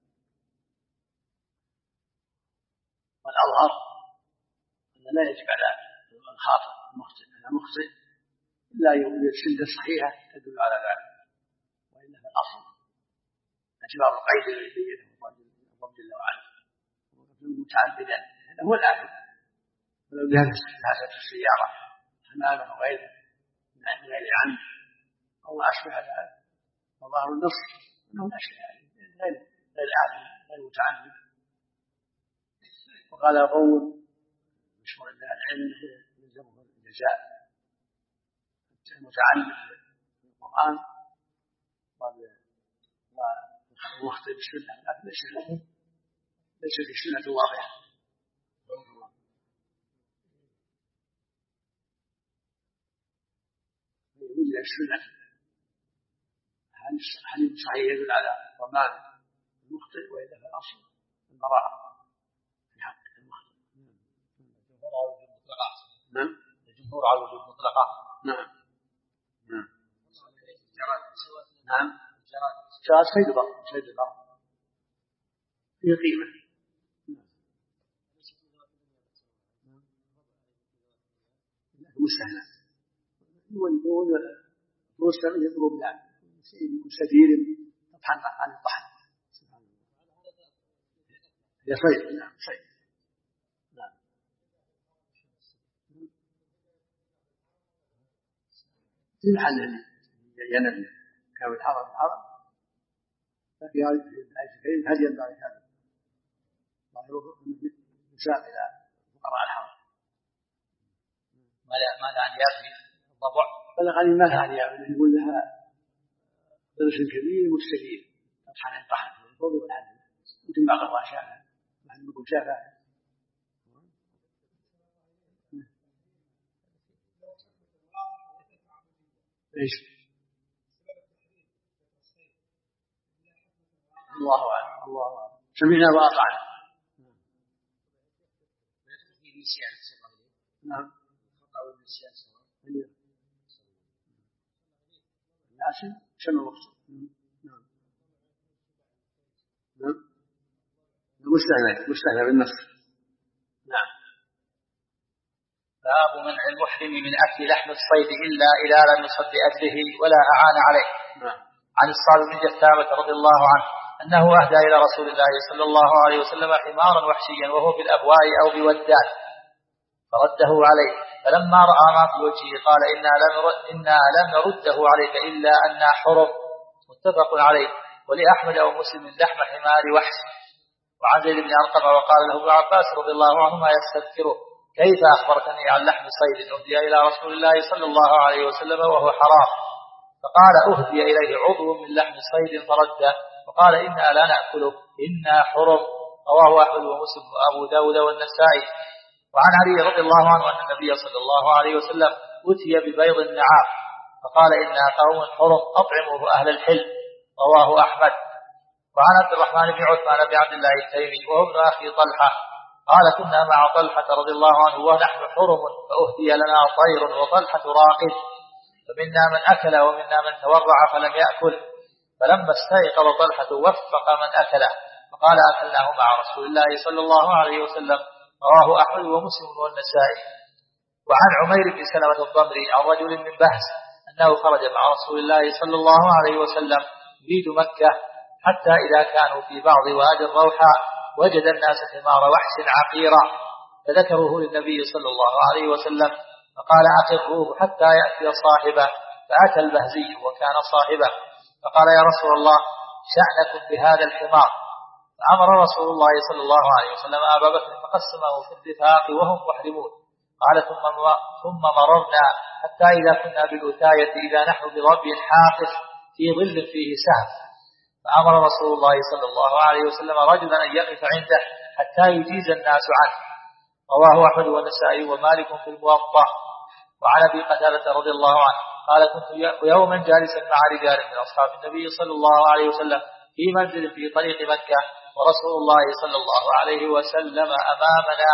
والاظهر ان لا يجب على الخاطئ المخطئ على مخطئ الا يوجد سنه صحيحه تدل على ذلك، والا فالاصل اعتبار القيد الذي بينه الله جل وعلا متعمدا هذا هو الاثم. ولو جهزت السياره امامه غيره من غير عمد او ما اشبه ذلك فظاهر النص انه لا شيء عليه غير غير الاثم غير متعمد. وقال قوم مشهور عند العلم يلزمه الجزاء المتعمد في القرآن ومخطئ بالسنة، لكن ليس ليس في السنة واضحة. وجد السنة حديث صحيح يدل على ضمان المخطئ وإلا فالأصل البراءة في حق المخطئ. نعم الجمهور على وجود مطلقة. نعم نعم نعم جاء صيد البر صيد البر فيه قيمة. مستهلك يقول روسا يضرب له سدير تطحن عن الطحن يا صيد. نعم صيد. نعم في محل ينبي كان الحرم الحرم ففي هذه الآية الكريمة هدي ينبغي هذا ظاهره يساق إلى فقراء الحرم. ماذا عن يابني الضبع؟ بلغ عن ماذا عن يابني يقول لها درس كبير مستدير تطحن الطحن من الفوق والحديد يمكن بعض الله شافها نحن نقول شافها ايش الله اعلم الله اعلم سمعنا واطعنا. نعم الناس شنو المقصود؟ نعم نعم مستهلك مستهلك بالنص. نعم. باب منع المحرم من أكل لحم الصيد إلا إذا لم يصد بأجله ولا أعان عليه. نعم. عن الصالح بن جثامة رضي الله عنه أنه أهدى إلى رسول الله صلى الله عليه وسلم حمارا وحشيا وهو بالأبواء أو بودات فرده عليه، فلما رأى ما في وجهه قال إنا لم إنا لم نرده عليك إلا أن حرم. متفق عليه. ولأحمد أو مسلم لحم حمار وحش. وعن زيد بن أرقم وقال له ابن عباس رضي الله عنهما يستذكره كيف أخبرتني عن لحم صيد أهدي إلى رسول الله صلى الله عليه وسلم وهو حرام؟ فقال أهدي إليه عضو من لحم صيد فرده وقال إنا لا نأكله إنا حرم. رواه أحمد ومسلم وأبو داود والنسائي. وعن علي رضي الله عنه أن النبي صلى الله عليه وسلم أتي ببيض النعام فقال إنا قوم حرم أطعموه أهل الحل. رواه أحمد. وعن عبد الرحمن بن عثمان بن عبد الله التيمي وهو ابن أخي طلحة قال كنا مع طلحة رضي الله عنه ونحن حرم فأهدي لنا طير وطلحة راقد فمنا من أكل ومنا من تورع فلم يأكل، فلما استيقظ طلحة وفق من أكله فقال أكلناه مع رسول الله صلى الله عليه وسلم رواه أحمد ومسلم والنسائي. وعن عمير بن سلمة الضمري عن رجل من بهز أنه خرج مع رسول الله صلى الله عليه وسلم يريد مكة، حتى إذا كانوا في بعض وادي الروحاء وجد الناس حمار وحش عقيرا، فذكروه للنبي صلى الله عليه وسلم فقال أقروه حتى يأتي صاحبه، فأتى البهزي وكان صاحبه فقال يا رسول الله شأنكم بهذا الحمار؟ فأمر رسول الله صلى الله عليه وسلم أبا بكر فقسمه في الرفاق وهم محرمون. قال ثم مررنا حتى إذا كنا بالأتاية إذا نحن بربي حاقف في ظل فيه سهم، فأمر رسول الله صلى الله عليه وسلم رجلا أن يقف عنده حتى يجيز الناس عنه. رواه أحمد والنسائي ومالك في الموطأ. وعن أبي قتادة رضي الله عنه قال كنت يوما جالسا مع رجال من أصحاب النبي صلى الله عليه وسلم في منزل في طريق مكة، ورسول الله صلى الله عليه وسلم أمامنا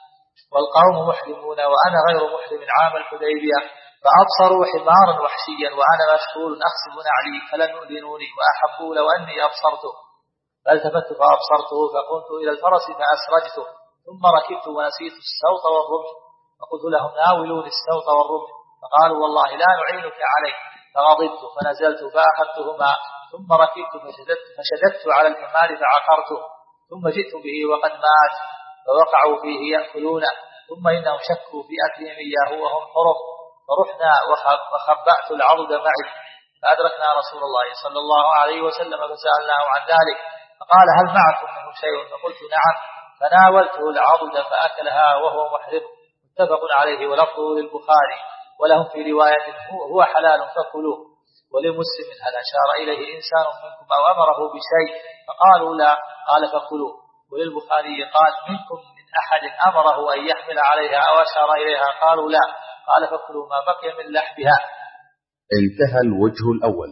والقوم محرمون وأنا غير محرم عام الحديبية، فأبصروا حمارا وحشيا وأنا مشغول أغسل نعلي فلم يؤذنوني وأحبوا لو أني أبصرته، فالتفت فأبصرته فقمت إلى الفرس فأسرجته، ثم ركبت ونسيت السوط والرمح، فقلت لهم ناولوني السوط والرمح، فقالوا والله لا نعينك عليه، فغضبت فنزلت فأخذتهما، ثم ركبت فشددت, فشددت على الحمار فعقرته، ثم جئت به وقد مات، فوقعوا فيه يأكلونه، ثم إنهم شكوا في أكلهم إياه وهم حرم، فرحنا وخبأت العضد معي، فأدركنا رسول الله صلى الله عليه وسلم فسألناه عن ذلك، فقال هل معكم منه شيء؟ فقلت نعم، فناولته العضد فأكلها وهو محرم. متفق عليه ولفظه للبخاري، ولهم في رواية هو حلال فكلوه. ولمسلم هل أشار إليه إنسان منكم أو أمره بشيء؟ فقالوا لا، قال فكلوه. وللبخاري قال منكم من أحد أمره أن يحمل عليها أو أشار إليها؟ قالوا لا، قال فكلوا ما بقي من لحمها. انتهى الوجه الأول.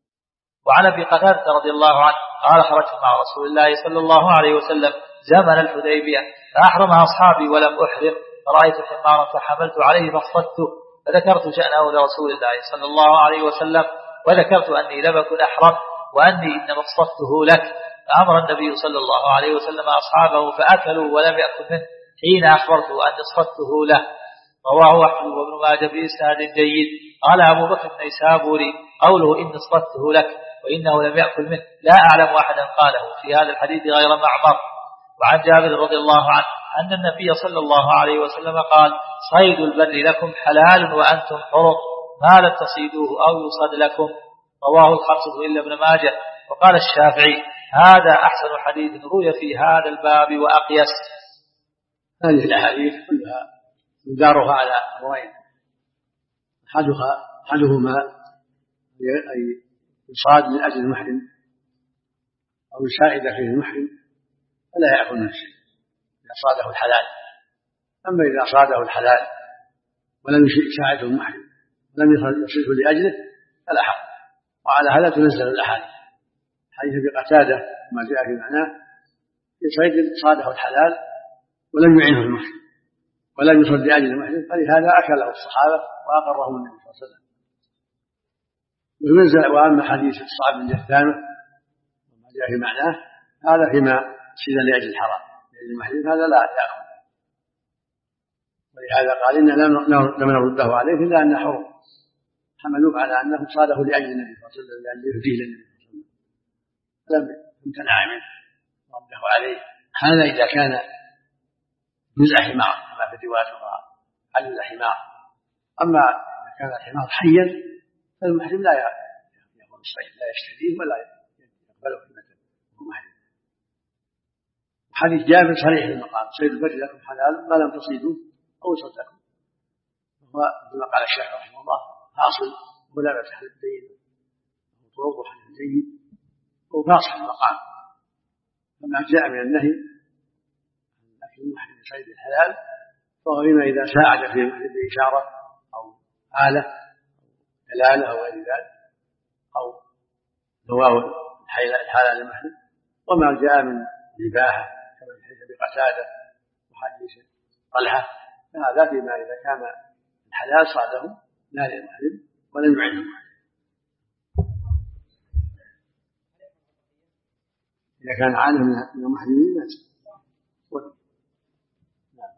وعن أبي قتادة رضي الله عنه قال خرجت مع رسول الله صلى الله عليه وسلم زمن الحديبية فأحرم أصحابي ولم أحرم، فرأيت حمارا فحملت عليه فاصطدته، فذكرت شأنه لرسول الله صلى الله عليه وسلم، وذكرت أني لم أكن أحرم وأني إنما اصطدته لك، فأمر النبي صلى الله عليه وسلم أصحابه فأكلوا ولم يأكل منه حين أخبرته أن اصطدته له. رواه أحمد وابن ماجه بإسناد جيد. قال أبو بكر النيسابوري قوله إن اصطدته لك وإنه لم يأكل منه لا أعلم أحدا قاله في هذا الحديث غير معمر. وعن جابر رضي الله عنه أن النبي صلى الله عليه وسلم قال صيد البر لكم حلال وأنتم حرم ما لم تصيدوه أو يصد لكم. رواه الخمسة إلا ابن ماجه. وقال الشافعي هذا أحسن حديث روي في هذا الباب وأقيس. هذه الأحاديث كلها مدارها على أمرين، أحدهما أي يصاد من أجل المحرم أو يساعد فيه المحرم فلا يأكل من شيء إذا صاده الحلال. أما إذا صاده الحلال ولم يساعده المحرم ولم يصده لأجله فلا حق. وعلى هذا تنزل الأحاديث، حديث أبي قتادة ما جاء في معناه في صيد صاده الحلال ولم يعنه المحرم ولم يصد لأجل المحرم، فلهذا أكله الصحابة وأقرهم النبي صلى الله عليه وسلم. وينزل. وأما حديث الصعب بن جثامة وما جاء في معناه هذا فيما صيد لأجل الحرام لأجل المحرم هذا لا يأخذ، ولهذا قال إن لم نرده عليه إلا أنه حرم، حملوه على أنه صاده لأجل النبي صلى الله عليه وسلم لأن يهديه للنبي صلى الله عليه وسلم لم يمتنع منه رده عليه. هذا إذا كان جزء حمار كما في الرواية الأخرى حل حمار. أما إذا كان الحمار حيا فالمحرم لا يأخذ الصيد لا يشتريه ولا يقبله قيمته وهو محرم. حديث جابر صريح المقام صيد البر لكم حلال ما لم تصيدوا أو صدكم، وهو كما قال الشيخ رحمه الله حاصل ملابسة حديث جيد وطرق حديث جيد وفاصل المقام. فما جاء من النهي لكن المحرم صيد الحلال فهو فيما إذا ساعد في المحرم بإشارة أو آلة دلالة أو غير ذلك أو نواول الحلال للمحرم. وما جاء من الإباحة كما في حديث أبي قتادة وحديث طلحة فهذا فيما إذا كان الحلال صاده لا للمحرم ولم يعنه المحرم. إذا كان عانه من المحرمين مات. نعم.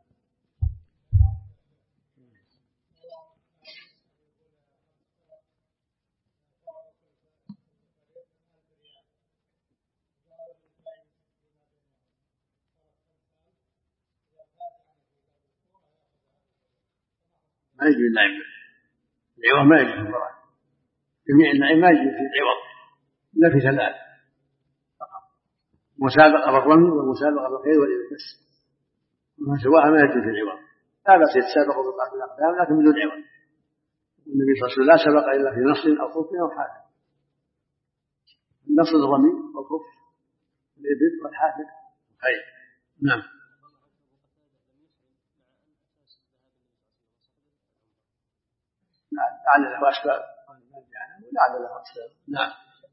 ما يجوز النعيم العوض، ما يجوز الضرائب. جميع النعيم ما يجوز في العوض إلا في ثلاث فقط: مسابقة بالرمي والمسابقة بالخيل والإبل بس، وما سواها ما يجوز في العوض. لا بأس يتسابقوا بالأقدام لكن بدون عوض. النبي صلى الله عليه وسلم لا سبق إلا في نصر أو خف أو حافل. النصر الرمي والخف والإبل والحافل خير. نعم. لعل له أسباب ولعل له أسباب. نعم.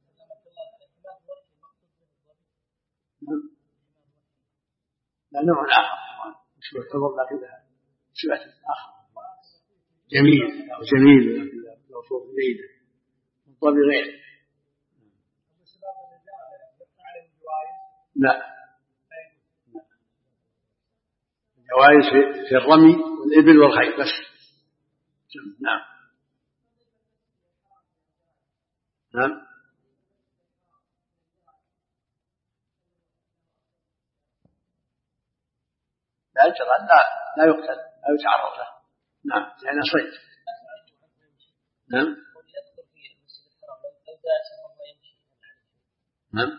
لا نوع آخر شبه الحضر لكن لها شبه آخر جميل أو جميل لو صوت جيدة مطلب غير. لا الجوائز في الرمي والإبل والخيل بس. نعم. نعم. لا الجراد لا لا يقتل لا يتعرض له. نعم لأنه صيد. نعم. نعم.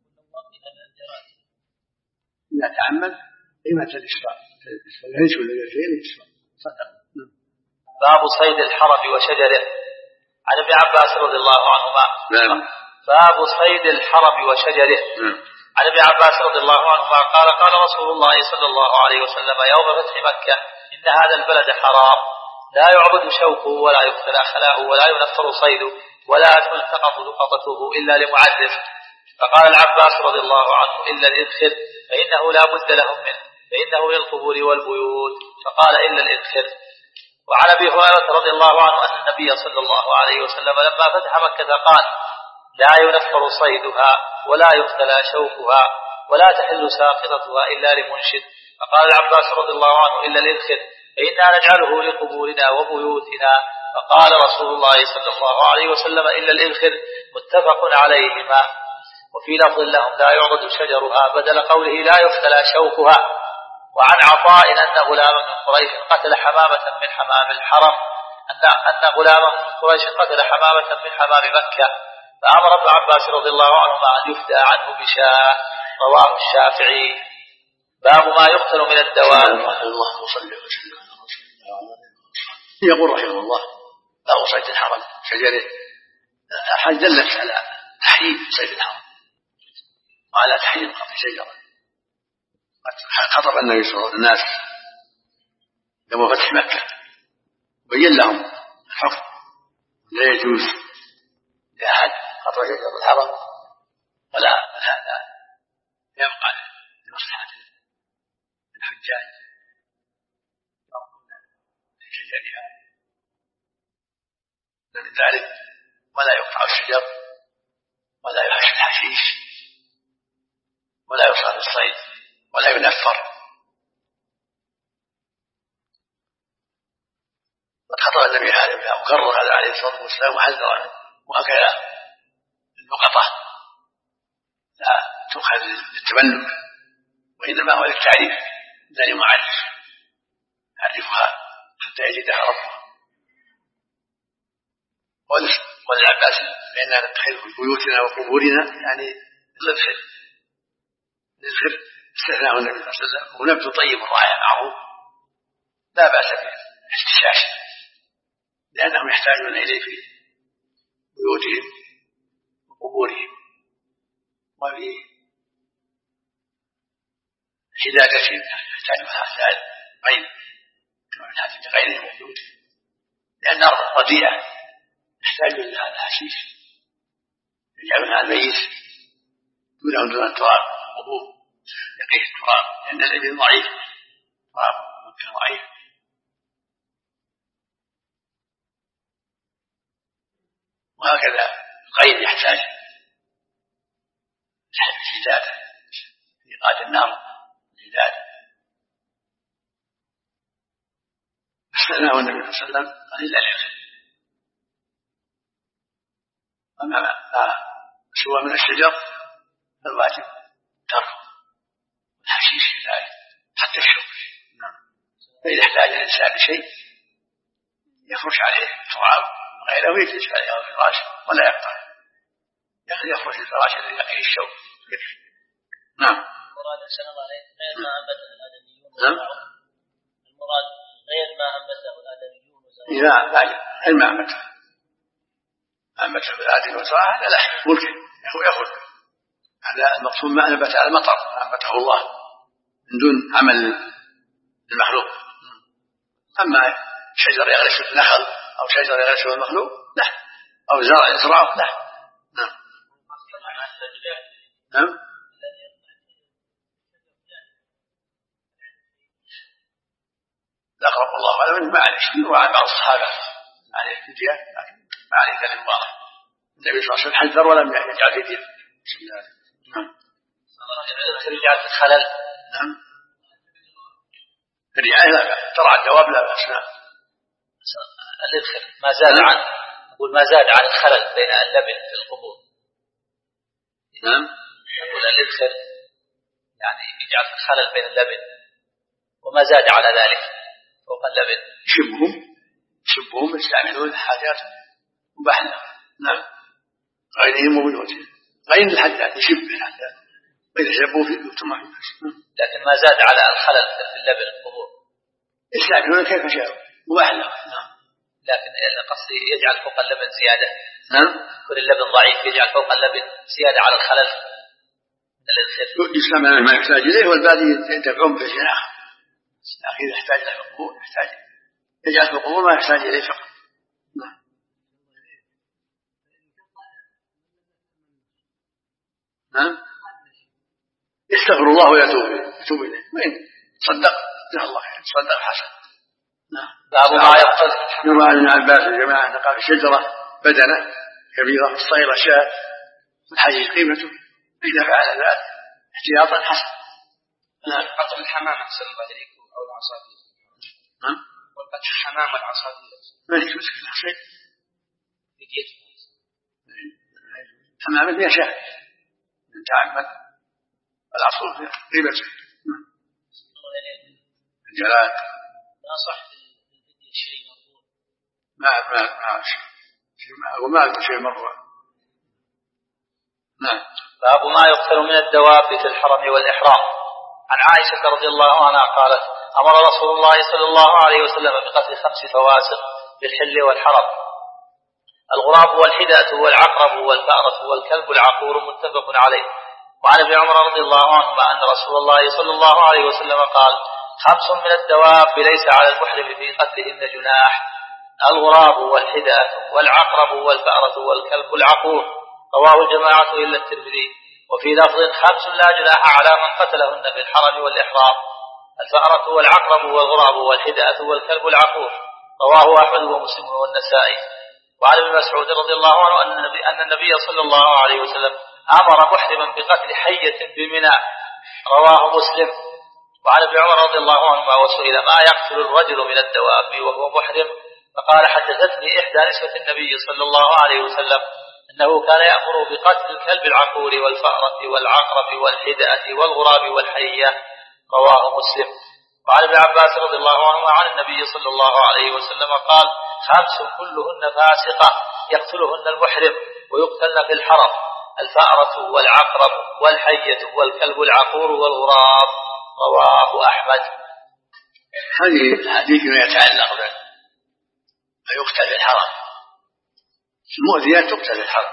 إذا تعمد قيمة الإشراف ليس ولا غير الإشراف صدق. نعم. باب صيد الحرم وشجره. عن ابن عباس رضي الله عنهما. نعم. باب صيد الحرم وشجره. نعم. عن ابن عباس رضي الله عنهما قال قال رسول الله صلى الله عليه وسلم يوم فتح مكة: إن هذا البلد حرام لا يعبد شوكه ولا يقتلى خلاؤه ولا ينفر صيده ولا تلتقط لقطته إلا لمعرف. فقال العباس رضي الله عنه: إلا الإذخر فإنه لا بد لهم منه فإنه للقبور والبيوت. فقال: إلا الإذخر. وعن أبي هريرة رضي الله عنه أن النبي صلى الله عليه وسلم لما فتح مكة قال: لا ينفر صيدها ولا يقتلى شوكها ولا تحل ساقطتها إلا لمنشد. فقال العباس رضي الله عنه: إلا الإذخر فإنا نجعله لقبورنا وبيوتنا. فقال رسول الله صلى الله عليه وسلم: إلا الإذخر. متفق عليهما. وفي لفظ لهم: لا يعضد شجرها بدل قوله لا يقتلى شوكها. وعن عطاء أن غلاما من قريش قتل حمامة من حمام الحرم أن أن غلاما من قريش قتل حمامة من حمام مكة فأمر ابن عباس رضي الله عنهما أن يفدى عنه بشاة. رواه الشافعي. باب ما يقتل من الدواب. الله صلى وسلم. يقول رحمه الله: باب صيد الحرم شجره. أحد دلت على تحريم صيد الحرم وعلى تحريم قطع شجرة. خطب النبي صلى الله عليه وسلم الناس يوم فتح مكة بين لهم الحكم: لا يجوز لأحد قطع شجرة الحرم ولا هذا يبقى لمصلحة الحجاج شجرها لذلك ولا يقطع الشجر ولا يحش الحشيش ولا يصاد الصيد ولا ينفر. قد خطأ النبي هذا وكرر هذا عليه الصلاة والسلام وحذر عنه. وهكذا اللقطة لا تؤخذ للتملك وإنما هو للتعريف لا لمعرف يعرفها حتى يجدها ربها. وللعباس فإننا نتخذ في بيوتنا وقبورنا يعني الإذخر. الإذخر استثناه النبي صلى الله عليه وسلم ونبت طيب رائع معروف لا بأس باحتشاش لأنهم يحتاجون إليه في بيوتهم وقبورهم وفي حداقتهم يحتاجون حتى غير كما في حديث غيرهم موجود لأن الأرض رديئة يحتاجون لها الحشيش يجعلونها الميت دونهم دون التراب وقبور يقيه التراب لأن الإبل ضعيف تراب مكة ضعيف. وهكذا القيد يحتاج الحدادة في إيقاد النار الحدادة. استثناه النبي صلى الله عليه وسلم قال إلا العقل. أما ما سوى من الشجر فالواجب تركه والحشيش كذلك حتى الشوك. نعم. فإذا احتاج الإنسان لشيء يفرش عليه تراب غيره ويجلس عليه أو فراش ولا يقطع، يفرش الفراش الذي يقيه الشوك. نعم. المراد أحسن الله عليه غير ما أنبته الآدميون. نعم. المراد غير ما أنبته الآدميون. لا لا غير ما أنبته أنبته الآدميون والزراعة هذا لا ملك هو يأخذ. هذا المقصود ما أنبت على المطر ما أنبته الله من دون عمل المخلوق. أما شجر يغرس في النخل أو شجر يغرس في المخلوق لا، أو زرع يزرعه لا. نعم. نعم. أقرب الله على من ما عليه شيء وعن بعض الصحابة عليه فدية لكن ما عليه كلام واضح. النبي صلى الله عليه وسلم حذر ولم يجعل فدية. بسم الله. نعم. رجعت الخلل. نعم. الرعاية لا بأس، ترعى الدواب لا بأس. نعم. الإدخل ما زاد عن نقول ما زاد عن الخلل بين اللبن في القبور. نعم. نقول الإدخل يعني يجعل الخلل بين اللبن وما زاد على ذلك فوق اللبن. شبهم شبهم يستعملون الحاجات مباحة. نعم. غيرهم وبالوجه غير الحداد يشب الحداد وإذا شبوا في ثم لكن ما زاد على الخلل في اللبن القبور يستعملون كيف شاءوا مباحة. نعم. لكن قصدي يجعل فوق اللبن زيادة. نعم. كل اللبن ضعيف يجعل فوق اللبن زيادة على الخلل. يستعمل ما يحتاج إليه والباقي ينتفعون به شيء آخر. لكن إذا احتاج إلى القبور يحتاج يجعل في القبور ما يحتاج إليه فقط. نعم. نعم. يستغفر الله ويتوب يتوب إليه وإن صدق جزاه الله خير صدق حسن. نعم. باب ما يقصد يروى عن ابن عباس الجماعة أن قال الشجرة بدنة كبيرة الصغيرة شاة والحي قيمته إذا فعل ذلك احتياطا حسن. نعم. قتل الحمام أحسن الله إليكم أو العصافير. نعم. وقتل الحمام والعصافير ما يجوز كل شيء. الحمام اللي شاة من تعمد العصفور قيمته. الجلال ما صح بالفدية شيء مرفوع. ما ما ما شيء وما له شيء مرفوع. نعم. باب ما يقتل من الدواب في الحرم والإحرام. عن عائشة رضي الله عنها قالت أمر رسول الله صلى الله عليه وسلم بقتل خمس فواسق في الحل والحرم: الغراب والحدأة والعقرب والفأرة والكلب العقور متفق عليه. وعن ابن عمر رضي الله عنهما أن رسول الله صلى الله عليه وسلم قال: خمس من الدواب ليس على المحرم في قتلهن جناح: الغراب والحدأة والعقرب والفأرة والكلب العقور. رواه الجماعة إلا الترمذي. وفي لفظ: خمس لا جناح على من قتلهن في الحرم والإحرام: الفأرة والعقرب والغراب والحدأة والكلب العقور. رواه أحمد ومسلم والنسائي. وعن ابن مسعود رضي الله عنه أن النبي, أن النبي صلى الله عليه وسلم أمر محرما بقتل حية بمنى. رواه مسلم. وعن ابن عمر رضي الله عنهما وسئل ما يقتل الرجل من الدواب وهو محرم فقال: حدثتني إحدى نسوة النبي صلى الله عليه وسلم أنه كان يأمر بقتل الكلب العقور والفأرة والعقرب والحدأة والغراب والحية. رواه مسلم. وعن ابن عباس رضي الله عنهما عن النبي صلى الله عليه وسلم قال: خمس كلهن فاسقة يقتلهن المحرم ويقتلن في الحرم: الفأرة والعقرب والحية والكلب العقور والغراب. رواه أحمد. هذه الحديث ما يتعلق به ما يقتل في الحرم. المؤذيات تقتل في الحرم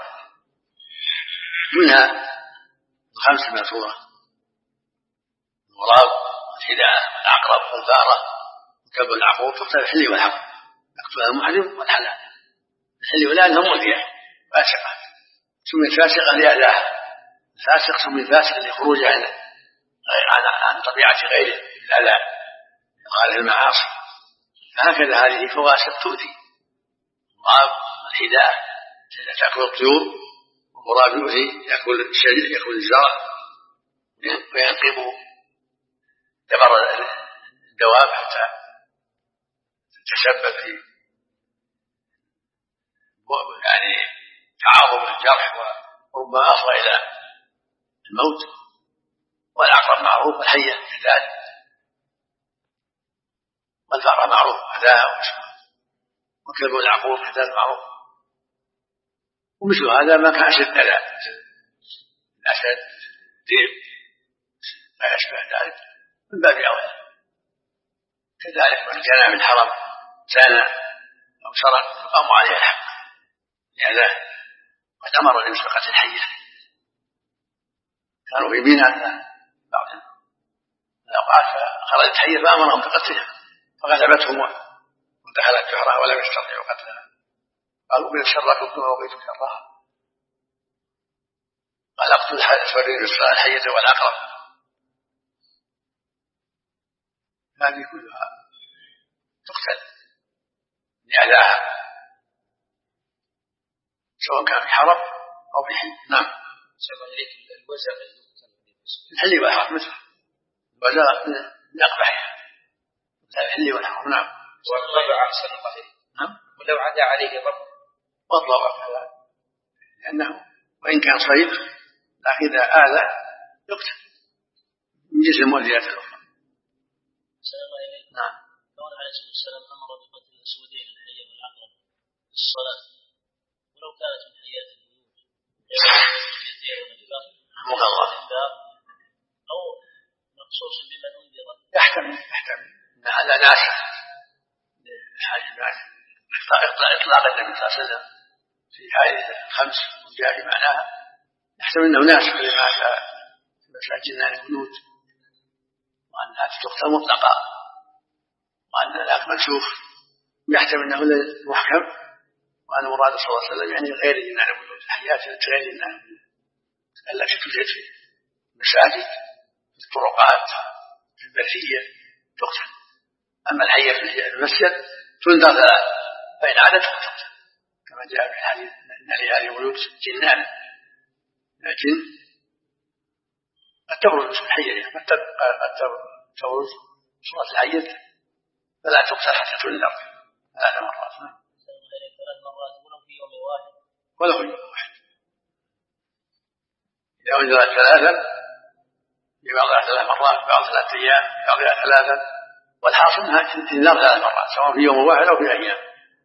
منها الخمس المذكورة: الغراب والحدأة والعقرب والفأرة والكلب العقور تقتل في الحل والحرم. يقتلها المحرم والحلال. الحل والحلال هم مؤذية فاسقة سميت فاسقة لأذاها. الفاسق سمي فاسق لخروج عن عن طبيعة غيره الأذى وغير المعاصي. فهكذا هذه فواسق تؤذي. الغراب والحداء تأكل الطيور، والغراب يؤذي يأكل الشجر يأكل الزرع وينقب دبر الدواب حتى تتسبب في يعني تعاظم الجرح وربما أفضى إلى الموت. والعقرب معروف والحية كذلك والفأرة معروف هذا وشبه. وكلب العقور حتى معروف. ومثل هذا ما كان أشد لا الأسد الذئب ما يشبه ذلك من باب أولى. كذلك من كان من حرم زانى أو سرق يقام عليه الحق، لهذا قد أمر بمسبقة الحية. كانوا في بينات بعض الأوقات فخرجت حية فأمرهم بقتلها فغلبتهم ودخلت جحرها ولم يستطيعوا قتلها، قالوا بل شركم كما وقيتم شرها. قال اقتل الحية والعقرب. هذه كلها تقتل لأذاها سواء كان في حرم أو في حل. نعم. سلام عليك. الوزغ الحل والحرم مثل الوزغ من أقبحها الحل والحرم. نعم. والضبع أحسن الله. نعم. ولو عدا عليه ضبع والضبع كذا لأنه وإن كان صيد لكن إذا آذى يقتل من جنس المؤذيات الأخرى. سلام عليك. نعم. قال عليه الصلاة والسلام أمر بقتل الأسودين الحية والعقرب في الصلاة ولو كانت من حيات البيوت مغلظ أو مخصوص بمن أنذر. يحتمل يحتمل أن هذا ناسخ لحاجة ناسخ إطلاق النبي صلى الله عليه وسلم في هذه الخمس وجاء معناها يحتمل أنه ناسخ لما جاء في مساجد النار البيوت وأنها تقتل مطلقا وأن ذاك منسوخ. يحتمل أنه محكم وأن مراد صلى الله عليه وسلم يعني غير جنان البيوت الحيات غير جنان البيوت التي توجد في المساجد في الطرقات في البرية تقتل. أما الحية في المسجد تنذر ثلاث فإن عادت تقتل كما جاء في الحديث أن لهذه البيوت جنان لكن قد تبرز مثل الحية قد تبرز صورة الحية فلا تقتل حتى تنذر ثلاث مرات. ثلاث مرات ولو في يوم واحد ولو في يوم واحد إذا أنذرت ثلاثا في بعضها ثلاث مرات في بعض ثلاثة أيام في بعضها ثلاثا والحاصل أنها تنذر ثلاث مرات سواء في يوم واحد أو في أيام.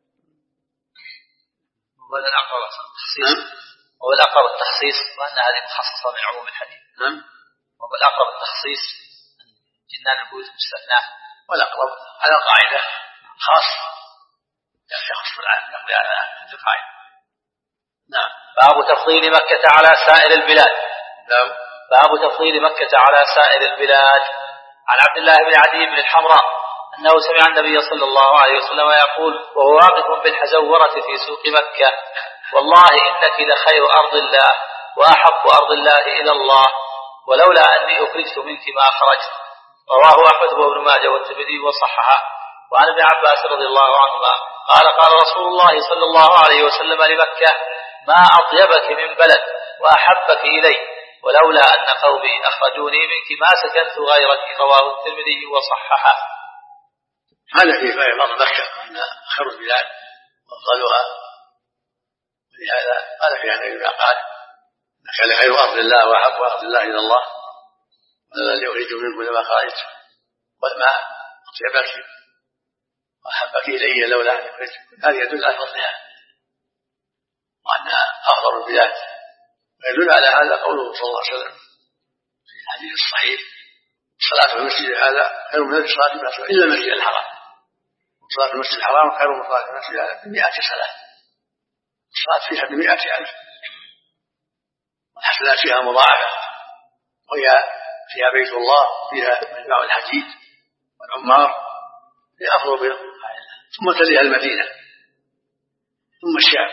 وهذا العقرب التخصيص وهو العقرب التخصيص وأن هذه مخصصة من عموم الحديث. نعم. وهو العقرب التخصيص جنان البيوت مستثناه والأقرب على قاعدة خاص يخص العام يقضي على القاعدة. نعم. باب تفضيل مكة على سائر البلاد. نعم. باب تفضيل مكة على سائر البلاد. عن عبد الله بن عدي بن الحمراء أنه سمع النبي صلى الله عليه وسلم يقول وهو واقف بالحزورة في سوق مكة والله إنك لخير أرض الله وأحب أرض الله إلى الله ولولا أني أخرجت منك ما خرجت. رواه أحمد وابن ماجه والترمذي وصححه. وعن ابن عباس رضي الله عنهما قال قال رسول الله صلى الله عليه وسلم لمكة ما أطيبك من بلد وأحبك إلي ولولا أن قومي أخرجوني منك ما سكنت غيرك. رواه الترمذي وصححه. هذا في فضل مكة أن خير البلاد وأفضلها ولهذا قال في النبي قال إنك لخير أرض الله وأحب أرض الله إلى الله الذي أخرج منكم لما خرجت وما أطيبك وأحبك إلي لولا أن أخرجت. هذا يدل على فضلها وأنها أفضل البلاد. ويدل على هذا قوله صلى الله عليه وسلم في الحديث الصحيح صلاة المسجد هذا خير من صلاة المسجد إلا المسجد الحرام وصلاة المسجد الحرام خير من صلاة المسجد هذا بمئة صلاة الصلاة فيها بمئة ألف والحسنات فيها مضاعفة وهي فيها بيت الله فيها مجمع الحجيج والعمار هي أفضل بيت ثم تليها المدينة ثم الشام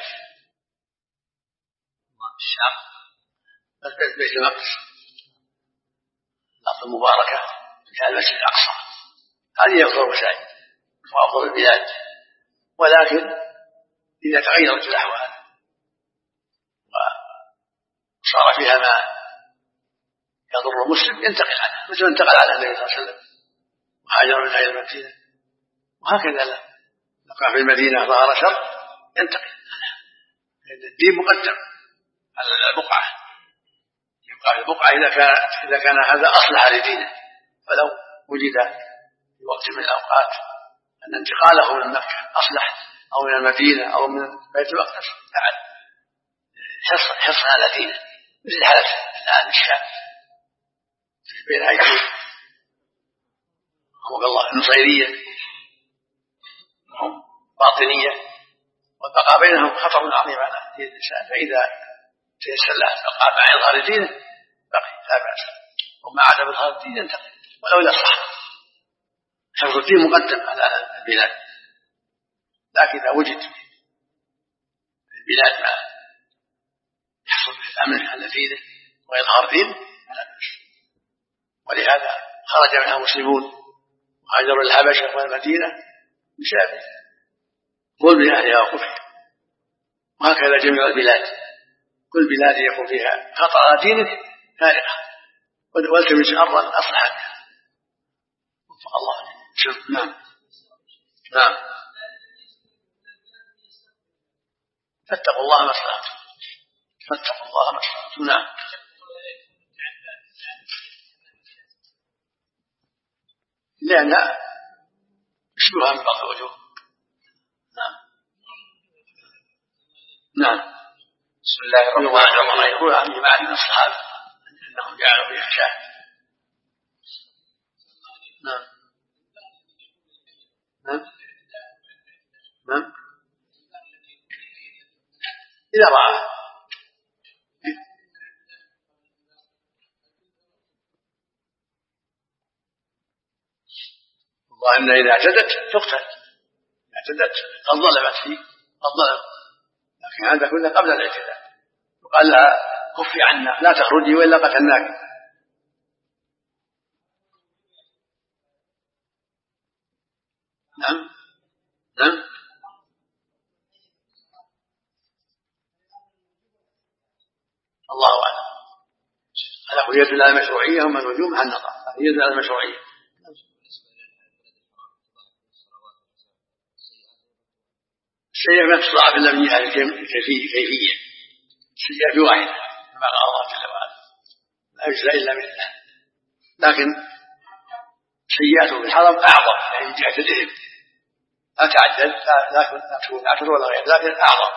الشام بيت المقدس الأرض المباركة فيها المسجد الأقصى هذه أفضل مساجد وأفضل البلاد. ولكن إذا تغيرت الأحوال وصار فيها ما يضر المسلم ينتقل عنها مثل انتقل على النبي صلى الله عليه وسلم وهاجر منها إلى المدينة وهكذا لا لقى في المدينة ظهر شر ينتقل عنها لأن الدين مقدم على البقعة يبقى البقعة إذا كان إذا كان هذا أصلح لدينه. فلو وجد في وقت من الأوقات أن انتقاله من مكة أصلح أو من المدينة أو من بيت المقدس بعد حصن حصن على دينه، مثل حالة الآن الشام بين أيديهم رحمك الله النصيرية وهم باطنية، والبقاء بينهم خطر عظيم على دين الإنسان، فإذا تيسر له البقاء مع إظهار دينه بقي لا بأس، وما عدم إظهار الدين ينتقل ولو إلى الصحراء. حفظ الدين مقدم على البلاد، لكن إذا وجد في البلاد ما يحصل بالأمن على دينه وإظهار دينه فلا بأس. ولهذا خرج منها المسلمون وهاجروا الحبشة والمدينة بسبب ظلم أهلها وكفرها، وهكذا جميع البلاد، كل بلاد يكون فيها خطر على دينك فارقة، والتمس أرضا أصلح بها وفق الله. شوف. نعم نعم فاتقوا الله ما استطعتم، فاتقوا الله ما استطعتم. نعم لأنها اشبهها من بعض الوجوه. نعم نعم بسم الله الرحمن الرحيم. يقول عن جماعة من الصحابة أنهم جعلوا فيها شاة. نعم نعم نعم إذا رأى وأن إذا اعتدت تقتل، اعتدت قد ظلمت فيه قد ظلم، لكن هذا كله قبل الاعتداء، وقال لها كفي عنا لا تخرجي وإلا قتلناك. نعم نعم الله أعلم. هذا يدل على المشروعية، هم النجوم عن النظر يدل على المشروعية. السيئة ما تستضعف إلا من جهة الكيفية، السيئة في واحدة كما قال الله جل وعلا لا يجزى إلا مثله، لكن سيئاته في الحرم أعظم يعني من جهة الإثم أتعدد لا تكون عشر ولا غير، لكن أعظم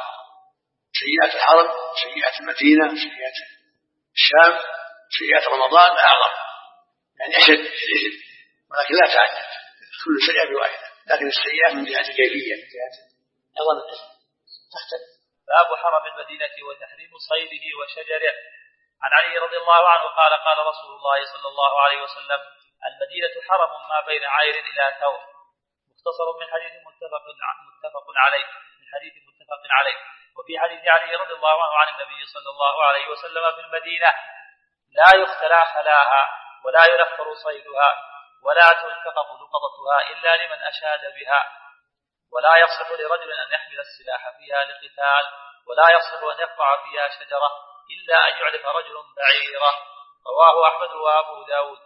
سيئات الحرم سيئات المدينة سيئات الشام سيئات رمضان أعظم يعني أشد في الإثم، ولكن لا تعدد كل سيئة بواحدة، لكن السيئات من جهة الكيفية من جهة أيضا تختلف. باب حرم المدينة وتحريم صيده وشجره. عن علي رضي الله عنه قال قال رسول الله صلى الله عليه وسلم: المدينة حرم ما بين عير إلى ثور. مختصر من حديث متفق متفق عليه من حديث متفق عليه. وفي حديث علي رضي الله عنه عن النبي صلى الله عليه وسلم: في المدينة لا يختلى خلاها ولا ينفر صيدها ولا تلتقط لقطتها إلا لمن أشاد بها، ولا يصح لرجل أن يحمل السلاح فيها لقتال، ولا يصح أن يقطع فيها شجرة إلا أن يعلف رجل بعيرة. رواه أحمد وأبو داود.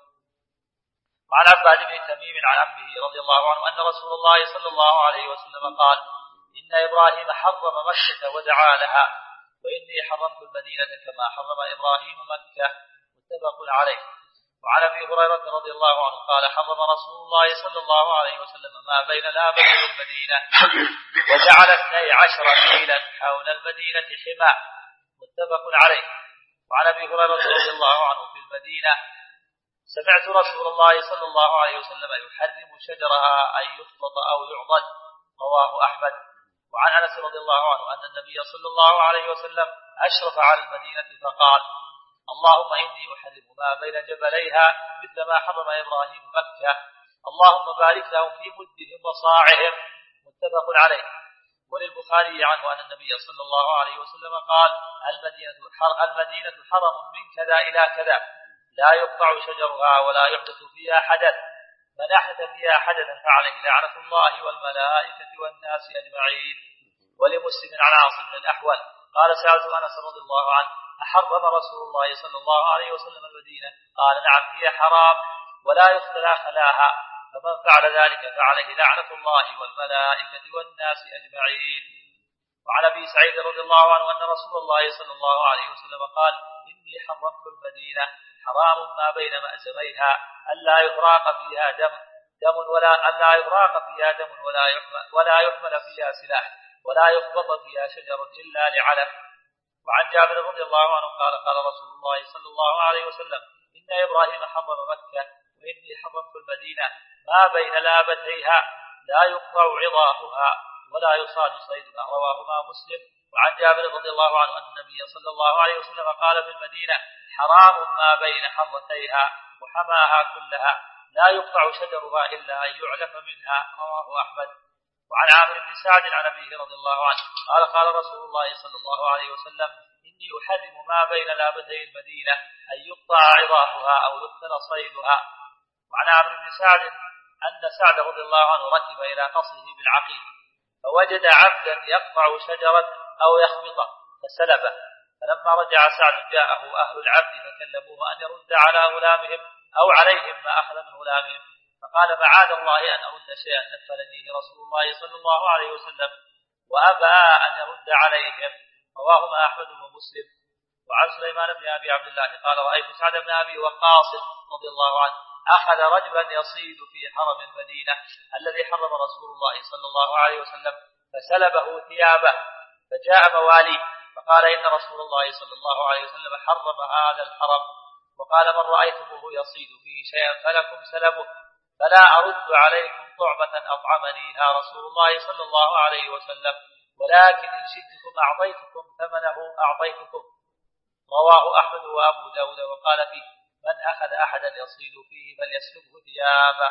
وعن عباد بن تميم عن عمه رضي الله عنه أن رسول الله صلى الله عليه وسلم قال: إن إبراهيم حرم مكة ودعا لها، وإني حرمت المدينة كما حرم إبراهيم مكة. متفق عليه. وعن أبي هريرة رضي الله عنه قال: حرم رسول الله صلى الله عليه وسلم ما بين الآبة والمدينة، وجعل اثني عشر ميلا حول المدينة حمى. متفق عليه. وعن أبي هريرة رضي الله عنه في المدينة: سمعت رسول الله صلى الله عليه وسلم يحرم شجرها أن يخطط أو يعضد. رواه أحمد. وعن أنس رضي الله عنه أن النبي صلى الله عليه وسلم أشرف على المدينة فقال: اللهم إني أحرم ما بين جبليها مثل ما حرم إبراهيم مكة، اللهم بارك لهم في مدهم وصاعهم. متفق عليه. وللبخاري عنه أن النبي صلى الله عليه وسلم قال: المدينة المدينة حرم من كذا إلى كذا، لا يقطع شجرها ولا يحدث فيها حدث، من أحدث فيها حدثا فعليه لعنة الله والملائكة والناس أجمعين. ولمسلم عن عاصم بن الأحول قال: سألت أنس رضي الله عنه: أحرم رسول الله صلى الله عليه وسلم المدينة؟ قال: نعم، هي حرام ولا يختلى خلاها، فمن فعل ذلك فعليه لعنة الله والملائكة والناس أجمعين. وعن أبي سعيد رضي الله عنه أن رسول الله صلى الله عليه وسلم قال: إني حرمت المدينة حرام ما بين مأزميها ألا يفراق فيها دم، دم ولا أن لا يراق فيها دم ولا يحمل, ولا يحمل فيها سلاح ولا يخبط فيها شجر إلا لعلف. وعن جابر رضي الله عنه قال قال رسول الله صلى الله عليه وسلم إن إبراهيم حرم مكة وإني حرمت المدينة ما بين لابتيها لا يقطع عظاهها ولا يصاد صيدها. رواهما مسلم. وعن جابر رضي الله عنه أن النبي صلى الله عليه وسلم قال في المدينة حرام ما بين حرتيها وحماها كلها لا يقطع شجرها إلا أن يعلف منها. رواه أحمد. وعن عامر بن سعد عن أبيه رضي الله عنه قال قال رسول الله صلى الله عليه وسلم إني أحرم ما بين لابتي المدينة أن يقطع عظاهها أو يقتل صيدها. وعن عامر بن سعد أن سعد رضي الله عنه ركب إلى قصره بالعقيل فوجد عبدا يقطع شجرة أو يخبطه فسلبه، فلما رجع سعد جاءه أهل العبد فكلموه أن يرد على غلامهم أو عليهم ما أخذ من غلامهم، فقال معاذ الله أن أرد شيئا نفلنيه رسول الله صلى الله عليه وسلم وأبى أن يرد عليهم. رواهما أحمد ومسلم. وعن سليمان بن أبي عبد الله قال رأيت سعد بن أبي وقاص رضي الله عنه أخذ رجلا يصيد في حرم المدينة الذي حرم رسول الله صلى الله عليه وسلم فسلبه ثيابه، فجاء موالي فقال إن رسول الله صلى الله عليه وسلم حرم هذا الحرم، وقال من رأيتموه يصيد فيه شيئا فلكم سلبه، فلا أرد عليكم طعمة أطعمنيها رسول الله صلى الله عليه وسلم، ولكن إن شئتكم أعطيتكم ثمنه أعطيتكم. رواه أحمد وأبو داود. وقال فيه من أخذ أحدا يصيد فيه فليسلبه ثيابه.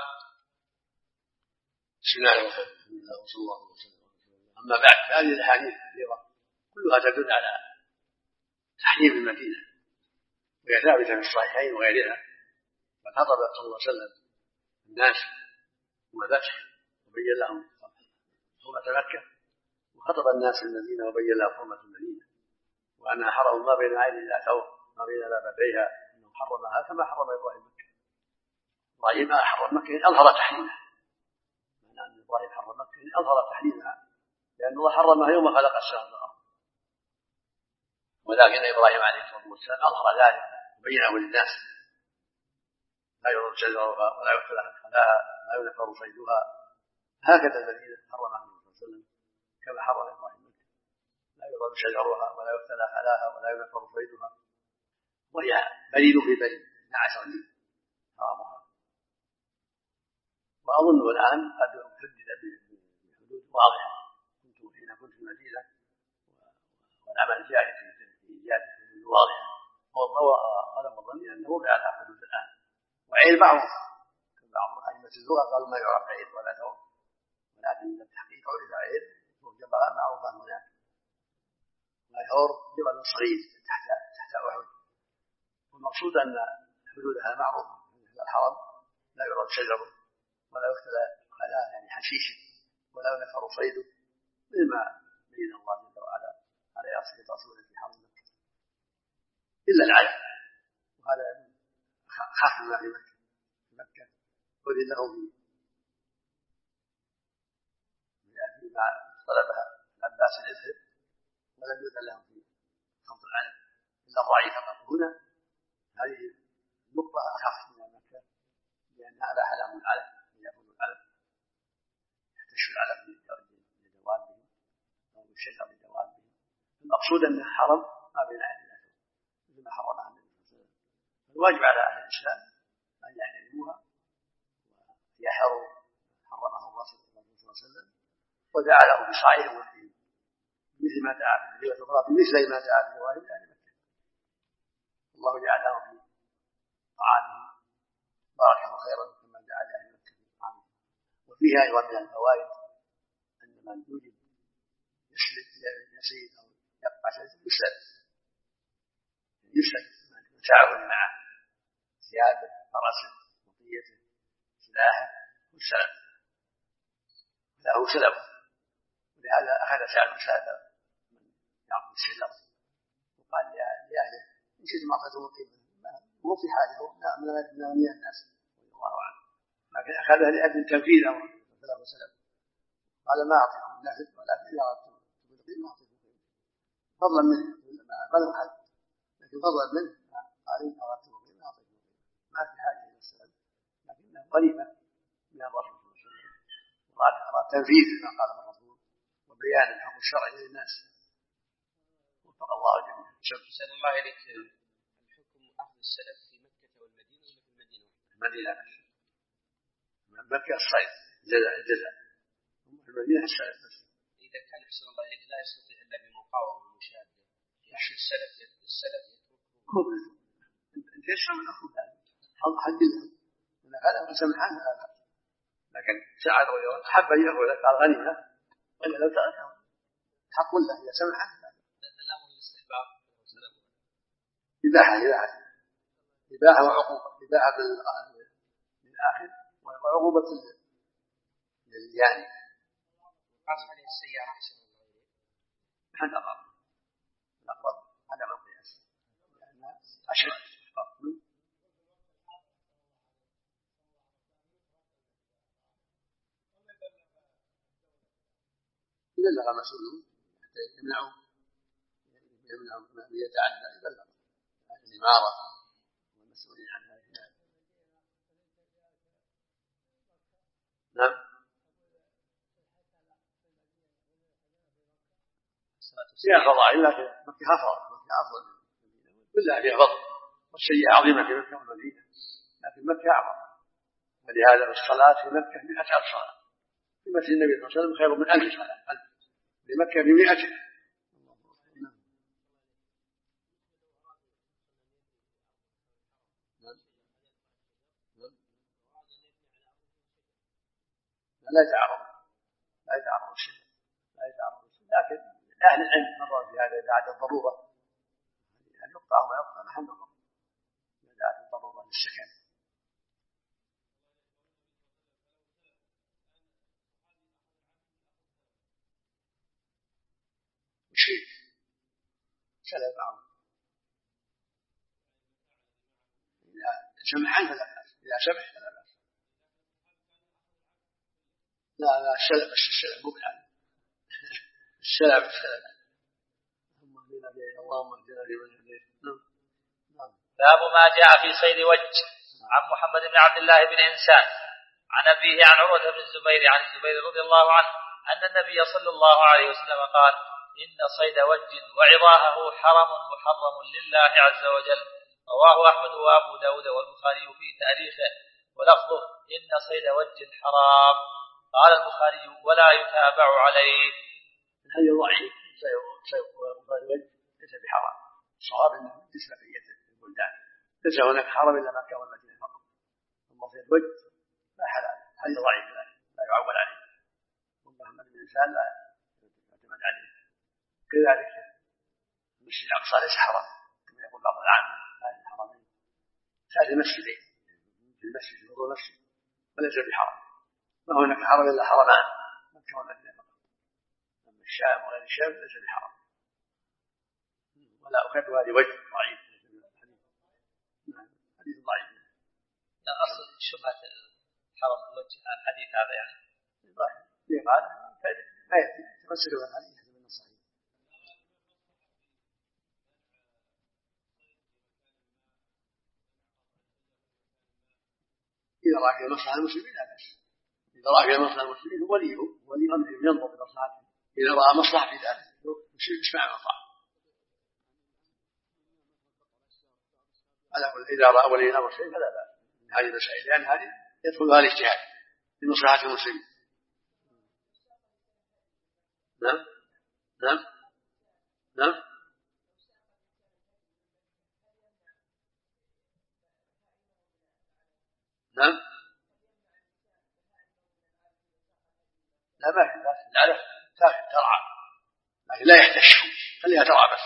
بسم الله الرحمن الرحيم وصلى الله وسلم. أما بعد هذه الأحاديث الكثيرة كلها تدل على تحريم المدينة وهي ثابتة في الصحيحين وغيرها، فخطب صلى الله عليه وسلم الناس يوم الفتح وبين لهم حرمة مكة، وخطب الناس في المدينة وبين لهم حرمة المدينة وأنها حرم ما بين عين إلى ثور ما بين لابتيها، أنه حرمها كما حرم إبراهيم مكة. إبراهيم ما حرم مكة إن أظهر تحريمها، معنى أن إبراهيم حرم مكة إن أظهر تحريمها، لأن الله حرمها يوم خلق السماء والأرض، ولكن إبراهيم عليه الصلاة والسلام أظهر ذلك وبينه للناس لا يعرض شجرها ولا يختلف خلاها لا ينفر صيدها. هكذا المدينة حرمها النبي صلى الله عليه وسلم كما حرم إبراهيم مكة، لا يعرض شجرها ولا يختلف خلاها ولا ينفر صيدها، وهي بريد في بريد اثنا عشر ليل حرامها. وأظن الآن قد حدد بحدود واضحة، كنت حين كنت في المدينة والعمل جاهد في إيجاد حدود واضحة، ولم أظن أنه وقع على حدود الآن. وعيل معروف، بعض أئمة اللغة قالوا ما يعرف عيل ولا ثور، ولكن التحقيق عرف عيل جبل معروفا هناك، والثور جبل صغير تحت تحت أحد. والمقصود أن حدودها معروفة، مثل الحرم لا يعرف شجره ولا يختلى خلاه يعني حشيش ولا ينفر صيده، مما بين الله جل وعلا على أصل رسوله في حرم مكة إلا العلم، وهذا خاف ما في مكة مكة أذن له فيما طلبها العباس الإذهب، ولم يؤذن له في خفض العلم إلا الضعيف فقط. هنا هذه النقطة أخف من مكة لأنها لا حلم العلم يأخذ العلم يحتشوا العلم لدوابهم أو الشجر لدوابهم. المقصود أنها حرم ما بين عين الله مثل ما حرمها النبي صلى الله عليه وسلم. الواجب على أهل الإسلام أن يحترموها ويحروا حرمه الرسول صلى الله عليه وسلم، ودعا له بصاعه وفيه مثل ما دعا في الأخرى بمثل ما دعا في رواية أهل مكة. الله جعل له في طعامه بركة وخيرا كما دعا لأهل مكة في طعامه. وفيها أيضا من الفوائد أن من يوجد يسلك يسير أو يقطع شيء يسلك يسلك تعاون معه ثيابه فرسه مطيته سلاحه والسلام له سلبه. ولهذا أخذ سعد سعد من يعطي السلم وقال لأهله إن شئتم أعطيتم القيمة مو في حاجه من أغنياء الناس رضي الله عنه، لكن أخذها لأجل تنفيذ أمره صلى الله عليه وسلم. قال ما أعطيكم النافذ ولكن إذا أردتم القيمة أعطيكم القيمة فضلا منه ما له حد، لكن فضلا منه قال إن أردتم القيمة أعطيكم القيمة ما في حاجة إلى السلام، لكنه غنيمة من من الرسول صلى الله عليه وسلم، أراد تنفيذ ما قاله الرسول وبيان الحكم الشرعي للناس. وفق الله جميعا. أحسن الله إليك. الحكم أخذ السلف في مكة والمدينة ولا في المدينة؟ المدينة بس. مكة الصيد جزاء جزاء. المدينة السلف بس. إذا كان أحسن الله إليك لا يستطيع إلا بمقاومة ومشاهدة يحشي السلف السلف هو أنت يشرب الأخذ هذا حد لهم هذا ما سمحان هذا، لكن ساعد ويوم حب أن يأخذ قال غنيمة وإلا لو تركه حق له إذا سمحان. إباحة إباحة إباحة وعقوبة. إباحة بالآخر وعقوبة للجاني. قاس عليه السيارة أحسن الله إليك. هذا أقرب الأقرب هذا ما قياس لأن أشهر يبلغ مسؤولون حتى يمنعوا يمنعوا ما يتعدى يبلغ الإمارة والمسؤولين عنها. نعم. فيها فضائل لكن مكة أفضل مكة أفضل كلها فيها فضل والشيء عظيمة في مكة والمدينة لكن مكة أعظم، ولهذا الصلاة في مكة مئة ألف صلاة في مسجد النبي صلى الله عليه وسلم خير من ألف صلاة ألف لمكة بمئة. لا يتعرض لا يتعرض شيء لا يتعرض شيء لكن أهل العلم نظر في هذا إذا عاد الضرورة هل يقطع أو ما يقطع نحن نظر إذا عاد الضرورة للسكن. شيء سلب عنه إذا سمحان فلا بأس إذا سمح فلا بأس. لا لا السلب السلب مبحث السلب السلب. اللهم اهدنا لمن هديت. باب ما جاء في صيد وج. عن محمد بن عبد الله بن إنسان عن أبيه عن عروة بن الزبير عن الزبير رضي الله عنه أن النبي صلى الله عليه وسلم قال إن صيد وج وعظاهه حرم محرم لله عز وجل. رواه أحمد وأبو داود والبخاري في تاريخه ولفظه إن صيد وج حرام. قال البخاري ولا يتابع عليه. هذا ضعيف. صيد وج ليس بحرام. صواب أنه ليس بقية البلدان ليس هناك حرم إلا مكة والمدينة فقط. أما صيد وج لا حلال. هذا ضعيف لا يعول عليه. محمد بن إنسان لا يعتمد عليه. كذلك المسجد الأقصى ليس حرام كما يقول بعض العامة هذه الحرمين هذه مسجدين في المسجد وضوء المسجد وليس بحرام. ما هناك حرم إلا حرمان مكة والمدينة فقط. أما الشام وغير الشام ليس بحرام. ولا أخذ هذه وجه ضعيف. حديث ضعيف. لا أصل شبهة حرم الوجه الحديث هذا يعني ضعيف. ليه قال لا يأتي تمسك بالحديث من الصحيح. إذا رأى في مصلحة المسلمين لا بأس. إذا رأى في مصلحة المسلمين هو وليه ولي أمرهم ينظر في مصلحته. إذا رأى مصلحة في ذلك يسمع مصلحة. على كل إذا رأى ولي الأمر شيء فلا بأس. هذه المسائل لأن هذه يدخل هذا الاجتهاد في مصلحة المسلمين. نعم نعم نعم نعم لا ما في بأس. العلف تاخذ ترعى لكن لا يحتشوا خليها ترعى بس.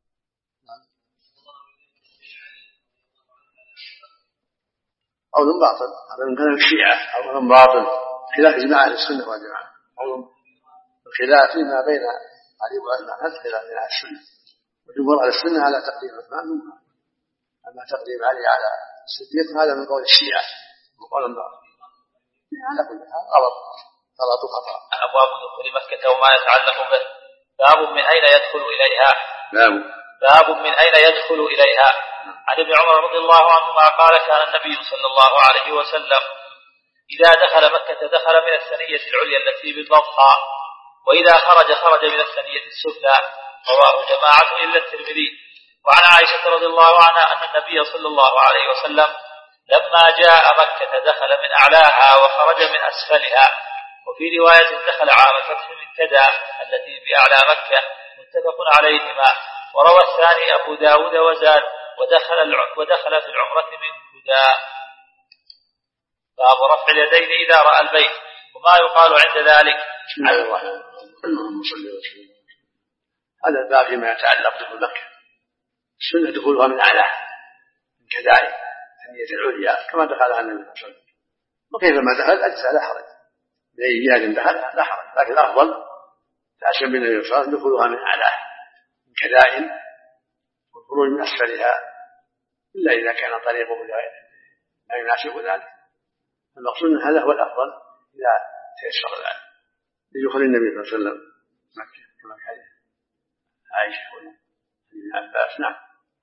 قول باطل هذا من كلام الشيعة. قول باطل خلاف إجماع أهل السنة والجماعة. قول الخلاف فيما بين علي وعثمان هذا خلاف بين أهل السنة وجمهور أهل السنة على تقديم عثمان ثم أما تقديم علي على الصديق هذا من قول الشيعة وقول باطل. على كل حال غلط غلط خطأ. أبواب دخول مكة وما يتعلق به. باب من أين يدخل إليها. باب باب من أين يدخل إليها. عن ابن عمر رضي الله عنهما قال كان النبي صلى الله عليه وسلم إذا دخل مكة دخل من الثنية العليا التي بالبطحاء، وإذا خرج خرج من الثنية السفلى. رواه جماعة إلا الترمذي. وعن عائشة رضي الله عنها أن النبي صلى الله عليه وسلم لما جاء مكة دخل من أعلاها وخرج من أسفلها. وفي رواية دخل عام الفتح من كدا التي بأعلى مكة، متفق عليهما. وروى الثاني أبو داود وزاد ودخل, ودخل في العمرة من كدا. باب رفع اليدين إذا رأى البيت وما يقال عند ذلك. بسم الله الرحمن الرحيم. اللهم صل وسلم. هذا الباب فيما يتعلق بدخول مكة. السنة دخولها من أعلاه من كذلك الثنية العليا كما دخلها النبي صلى الله عليه وسلم، وكيفما دخل أجزاء لا حرج، بأي جهة دخل لا حرج، لكن الأفضل تأسم بالنبي صلى الله عليه وسلم دخولها من أعلاه من كذائن والخروج من أسفلها، إلا إذا كان طريقه لا يناسب ذلك. المقصود من هذا هو الأفضل إذا تيسر ذلك لدخول النبي صلى الله عليه وسلم مكة كما في حديث عائشة وابن عباس. نعم.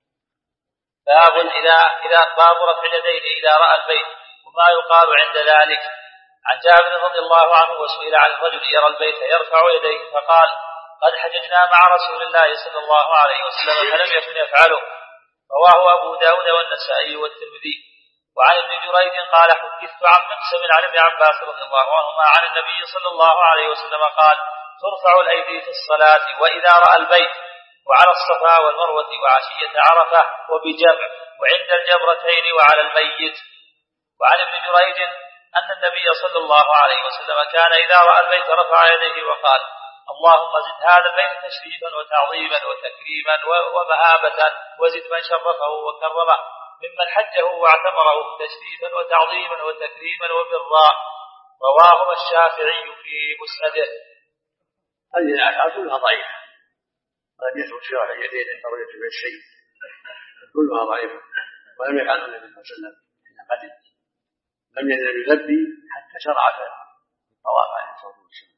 باب إذا إذا باب رفع اليدين إذا رأى البيت وما يقال عند ذلك. عن جابر رضي الله عنه وسئل عن الرجل يرى البيت يرفع يديه فقال قد حججنا مع رسول الله صلى الله عليه وسلم فلم يكن يفعله. رواه أبو داود والنسائي والترمذي. وعن ابن جريج قال حدثت عن مقسم عن ابن عباس رضي الله عنهما عن النبي صلى الله عليه وسلم قال ترفع الأيدي في الصلاة وإذا رأى البيت وعلى الصفا والمروة وعشية عرفة وبجمع وعند الجمرتين وعلى الميت. وعن ابن جريج أن النبي صلى الله عليه وسلم كان إذا رأى البيت رفع يديه وقال اللهم زد هذا البيت تشريفا وتعظيما وتكريما ومهابة وزد من شرفه وكرمه ممن حجه واعتمره تشريفا وتعظيما وتكريما وبرا. رواه الشافعي في مسنده. هذه الآيات كلها ضعيفة ولم يثبت في رفع اليدين عند رؤية البيت شيء، كلها ضعيفة ولم يفعله النبي صلى الله عليه وسلم حين قدم، لم يزل يلبي حتى شرع في الطواف عليه الصلاة والسلام.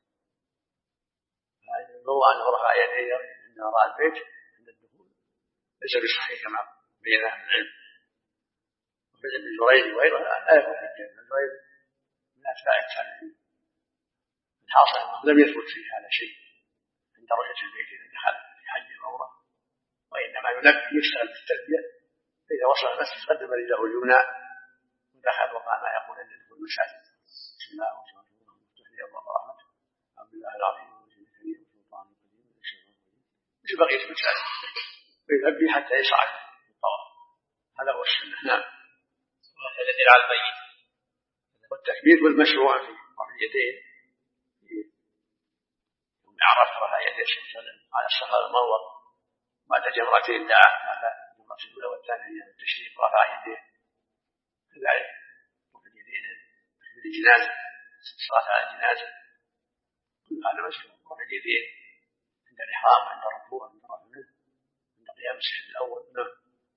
فالمروء أنه رفع يديه عندما رأى البيت عند الدخول ليس بصحيح كما بين أهل العلم. وفي ابن جريج وغيره لا يكون حجة، ابن جريج من أتباع التابعين. الحاصل أنه لم يثبت في هذا شيء عند رؤية البيت إذا دخل في حج العمرة، وإنما يلبي يشتغل في التلبية، فإذا وصل المسجد قدم رجله اليمنى ودخل وقال ما يقول عند دخول المساجد بسم الله والصلاة والسلام مفتوح لي الله ورحمته عبد الله العظيم وجه الكريم وسلطان القديم مثل بقية المساجد، ويلبي حتى يصعد الطواف. هذا هو السنة. نعم. الذي على الميت والتكبير والمشروع في رفع اليدين يوم عرفة رفع يديه صلى الله عليه وسلم على الصفا والمروة بعد جمرتين دعا بعد الجمرة الأولى والثانية أيام التشريق رفع يديه كذلك رفع اليدين تكبير الجنازة الصلاة على الجنازة كل هذا مشروع. رفع اليدين عند الإحرام عند الركوع عند رفع منه عند قيام السجود الأول. نعم.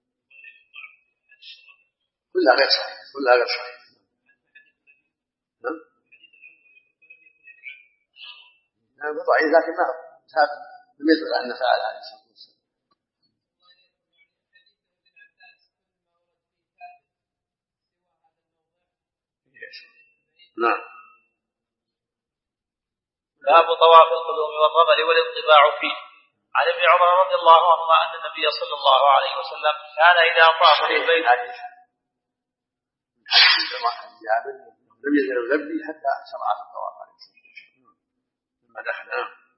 كلها غير صحيح كلها غير صحيح. نعم. نعم ضعيف لكن ما ثابت لم يدل على أن فعل عليه الصلاة والسلام. نعم. باب طواف القدوم والرمل والانطباع فيه. عن ابن عمر رضي الله عنهما أن النبي صلى الله عليه وسلم كان إذا طاف بالبيت لم يزل يلبي حتى شرع في الطواف عليه الصلاة والسلام لما دخل.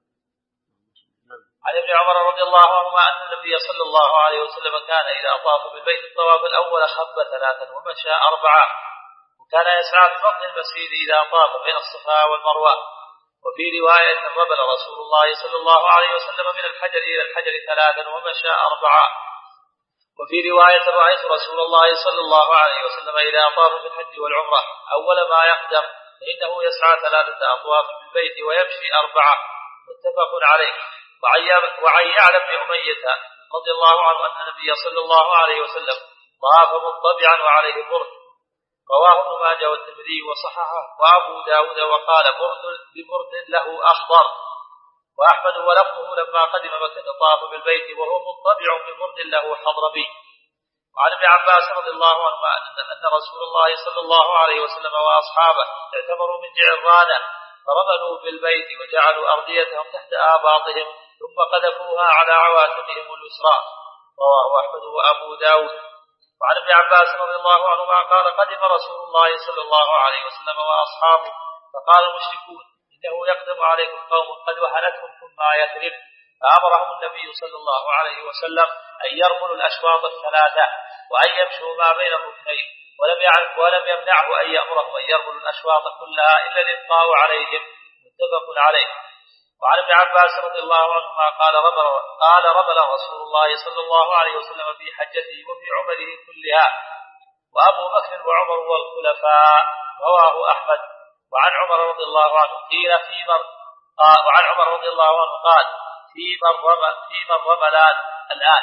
عن ابن عمر رضي الله عنهما أن النبي صلى الله عليه وسلم كان إذا طاف بالبيت الطواف الأول خب ثلاثا ومشى أربعة، وكان يسعى ببطن المسجد إذا طاف بين الصفا والمروة. وفي رواية رمل رسول الله صلى الله عليه وسلم من الحجر إلى الحجر ثلاثا ومشى أربعة. وفي رواية رأيت رسول الله صلى الله عليه وسلم إذا طاف في الحج والعمرة أول ما يقدم فإنه يسعى ثلاثة أطواف بالبيت ويمشي أربعة، متفق عليه. وعن يعلى بن أمية رضي الله عنه أن النبي صلى الله عليه وسلم طاف مضطبعا وعليه برد. رواه ابن ماجه والترمذي وصححه وأبو داود وقال برد ببرد له أخضر. وأحمد ولفظه لما قدم مكة طاف بالبيت وهو مضطبع ببرد له حضرمي. وعن ابن عباس رضي الله عنهما أن رسول الله صلى الله عليه وسلم وأصحابه اعتبروا من جعرانة فرملوا بالبيت وجعلوا أرضيتهم تحت آباطهم ثم قذفوها على عواتقهم اليسرى. رواه أحمد وأبو داود. وعن ابن عباس رضي الله عنهما قال قدم رسول الله صلى الله عليه وسلم وأصحابه فقال المشركون إنه يقدم عليكم قوم قد وهنتهم ثم يثرب، فأمرهم النبي صلى الله عليه وسلم أن يرملوا الأشواط الثلاثة وأن يمشوا ما بين الركنين، ولم ولم يمنعه أن يأمرهم أن يرملوا الأشواط كلها إلا الإبقاء عليهم. متفق عليه. وعن ابن عباس رضي الله عنهما قال رمل قال رمل رسول الله صلى الله عليه وسلم في حجته وفي عمره كلها، وأبو بكر وعمر والخلفاء. رواه أحمد. وعن عمر رضي الله عنه قيل في مر آه وعن عمر رضي الله عنه قال في من رمل في من رملان الآن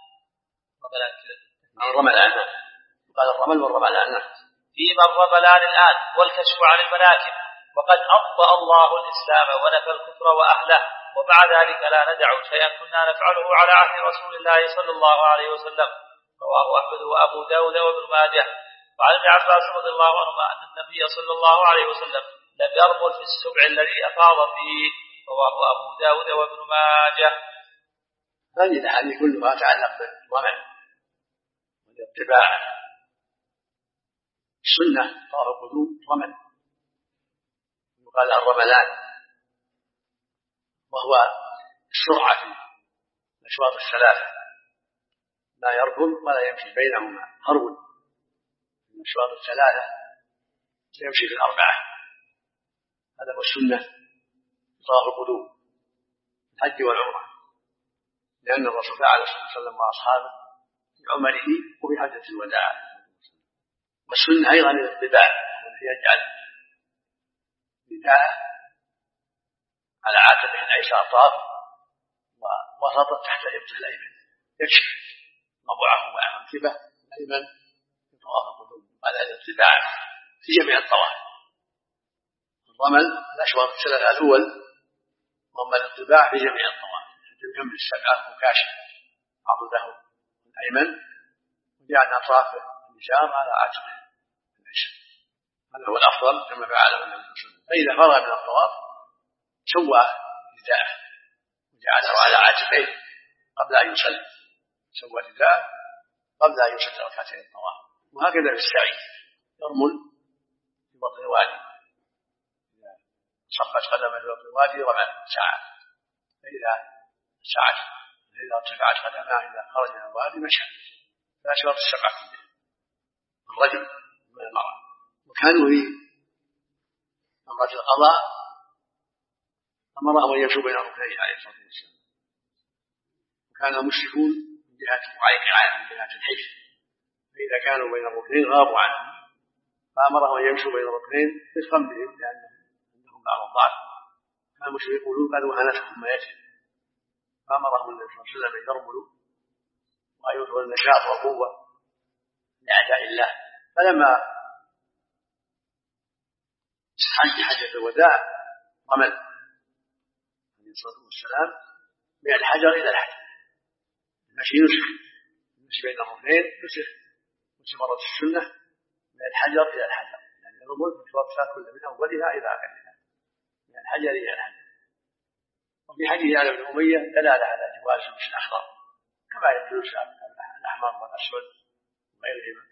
الرملان قال الرمل والرملان في من رملان الآن والكشف عن المناكب، وقد أطفأ الله الإسلام ونفى الكفر وأهله، ومع ذلك لا ندع شيئا كنا نفعله على عهد رسول الله صلى الله عليه وسلم. رواه أحمد وأبو داود وابن ماجه. وعن ابن عباس رضي الله عنهما أن النبي صلى الله عليه وسلم لم يرمل في السبع الذي أفاض فيه. رواه أبو داود وابن ماجه. هذه الأحاديث كلها تعلق بالرمل والاتباع. السنة طواف القدوم رمل يقال الرملان، وهو السرعة في الأشواط الثلاثة، لا يركض ولا يمشي بينهما هرول. الأشواط الثلاثة يمشي في الأربعة. هذا هو السنة في طواف القدوم الحج والعمرة، لأن الرسول فعل صلى الله عليه وسلم وأصحابه في عمره وفي حجة الوداع. والسنة أيضا الاتباع، وهي يجعل رداءه على عاتقه الأيسر طاف ووسطه تحت إبطه الأيمن، يكشف مضعه ومنكبه الأيمن في طواف القدوم. هذا الاتباع في جميع الطواف. الرمل الأشواط الثلاثة الأول، وأما الاتباع في جميع الطواف حتى يكمل السبعة وكاشف عضده الأيمن وجعل أطراف النشار على عاتقه الأيسر. هذا هو الأفضل كما فعله النبي صلى الله عليه وسلم. فإذا فرغ من الطواف سوى رداءه وجعله على عاتقيه قبل أن يصلي، سوى رداءه قبل أن يصلي ركعتين الطواف. وهكذا في السعي يرمل في بطن الوادي، إذا صفت قدمه في بطن الوادي رمل سعى، فإذا سعت فإذا ارتفعت قدماه إذا خرج من الوادي مشى. لا شرط السبعة كلها الرجل من المرأة. وكانوا في أمرة القضاء أمرهم أن يمشوا بين الركنين عليه الصلاة والسلام، وكان المشركون من جهة معيقعان من جهة الحجر، فإذا كانوا بين الركنين غابوا عنهم فأمرهم أن يمشوا بين الركنين رفقا بهم لأنهم عندهم بعض الضعف. كان المشركون يقولون قد وهنتهم ما يجري، فأمرهم النبي صلى الله عليه وسلم أن يرملوا وأن يظهروا النشاط والقوة لأعداء الله. فلما حج حجة الوداع رمل عليه الصلاة والسلام من الحجر إلى الحجر، المشي نسخ، المشي بين الركنين نسخ، وسمرت السنة من الحجر إلى الحجر، يعني الرمل في الوقفات كل من أولها إلى آخرها من الحجر إلى الحجر. وفي حديث علي بن أمية دلالة على جواز المشي الأخضر كما يجوز الأحمر والأسود وغيرهما.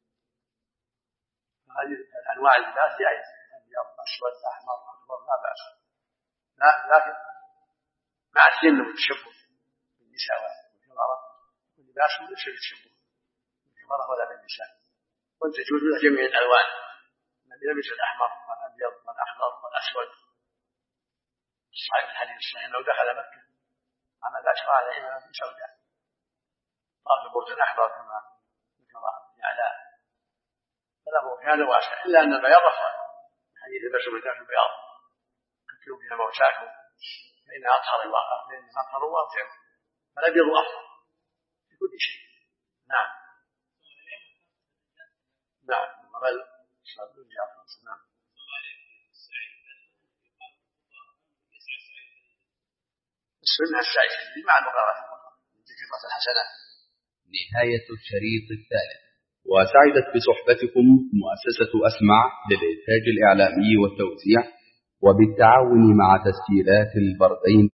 هذه الأنواع اللباس جائزة، أبيض أسود أحمر أخضر لا بأس، لكن مع الجنة والتشبه بالنساء والكبارة واللباس ليس بالتشبه بالكبارة ولا بالنساء، وأنت تجوز له جميع الألوان من يلبس الأحمر والأبيض والأخضر والأسود. صحيح الحديث الصحيح لو دخل مكة عمل أشرع عليها في سوداء طاف برج الأحمر كما ذكر يعلى، فله كان واسع، إلا أن البياض أفضل. حديث البشر من ذاك البياض كتلوا فيها موتاكم فإن أطهر الواقع فإن أطهر واطعم، فالأبيض أفضل في كل شيء. نعم نعم بل صلى الله عليه وسلم. السنة السعي مع المغارة الكثرة الحسنة نهاية الشريط الثالث. وسعدت بصحبتكم مؤسسة أسمع للإنتاج الإعلامي والتوزيع، وبالتعاون مع تسجيلات البردين.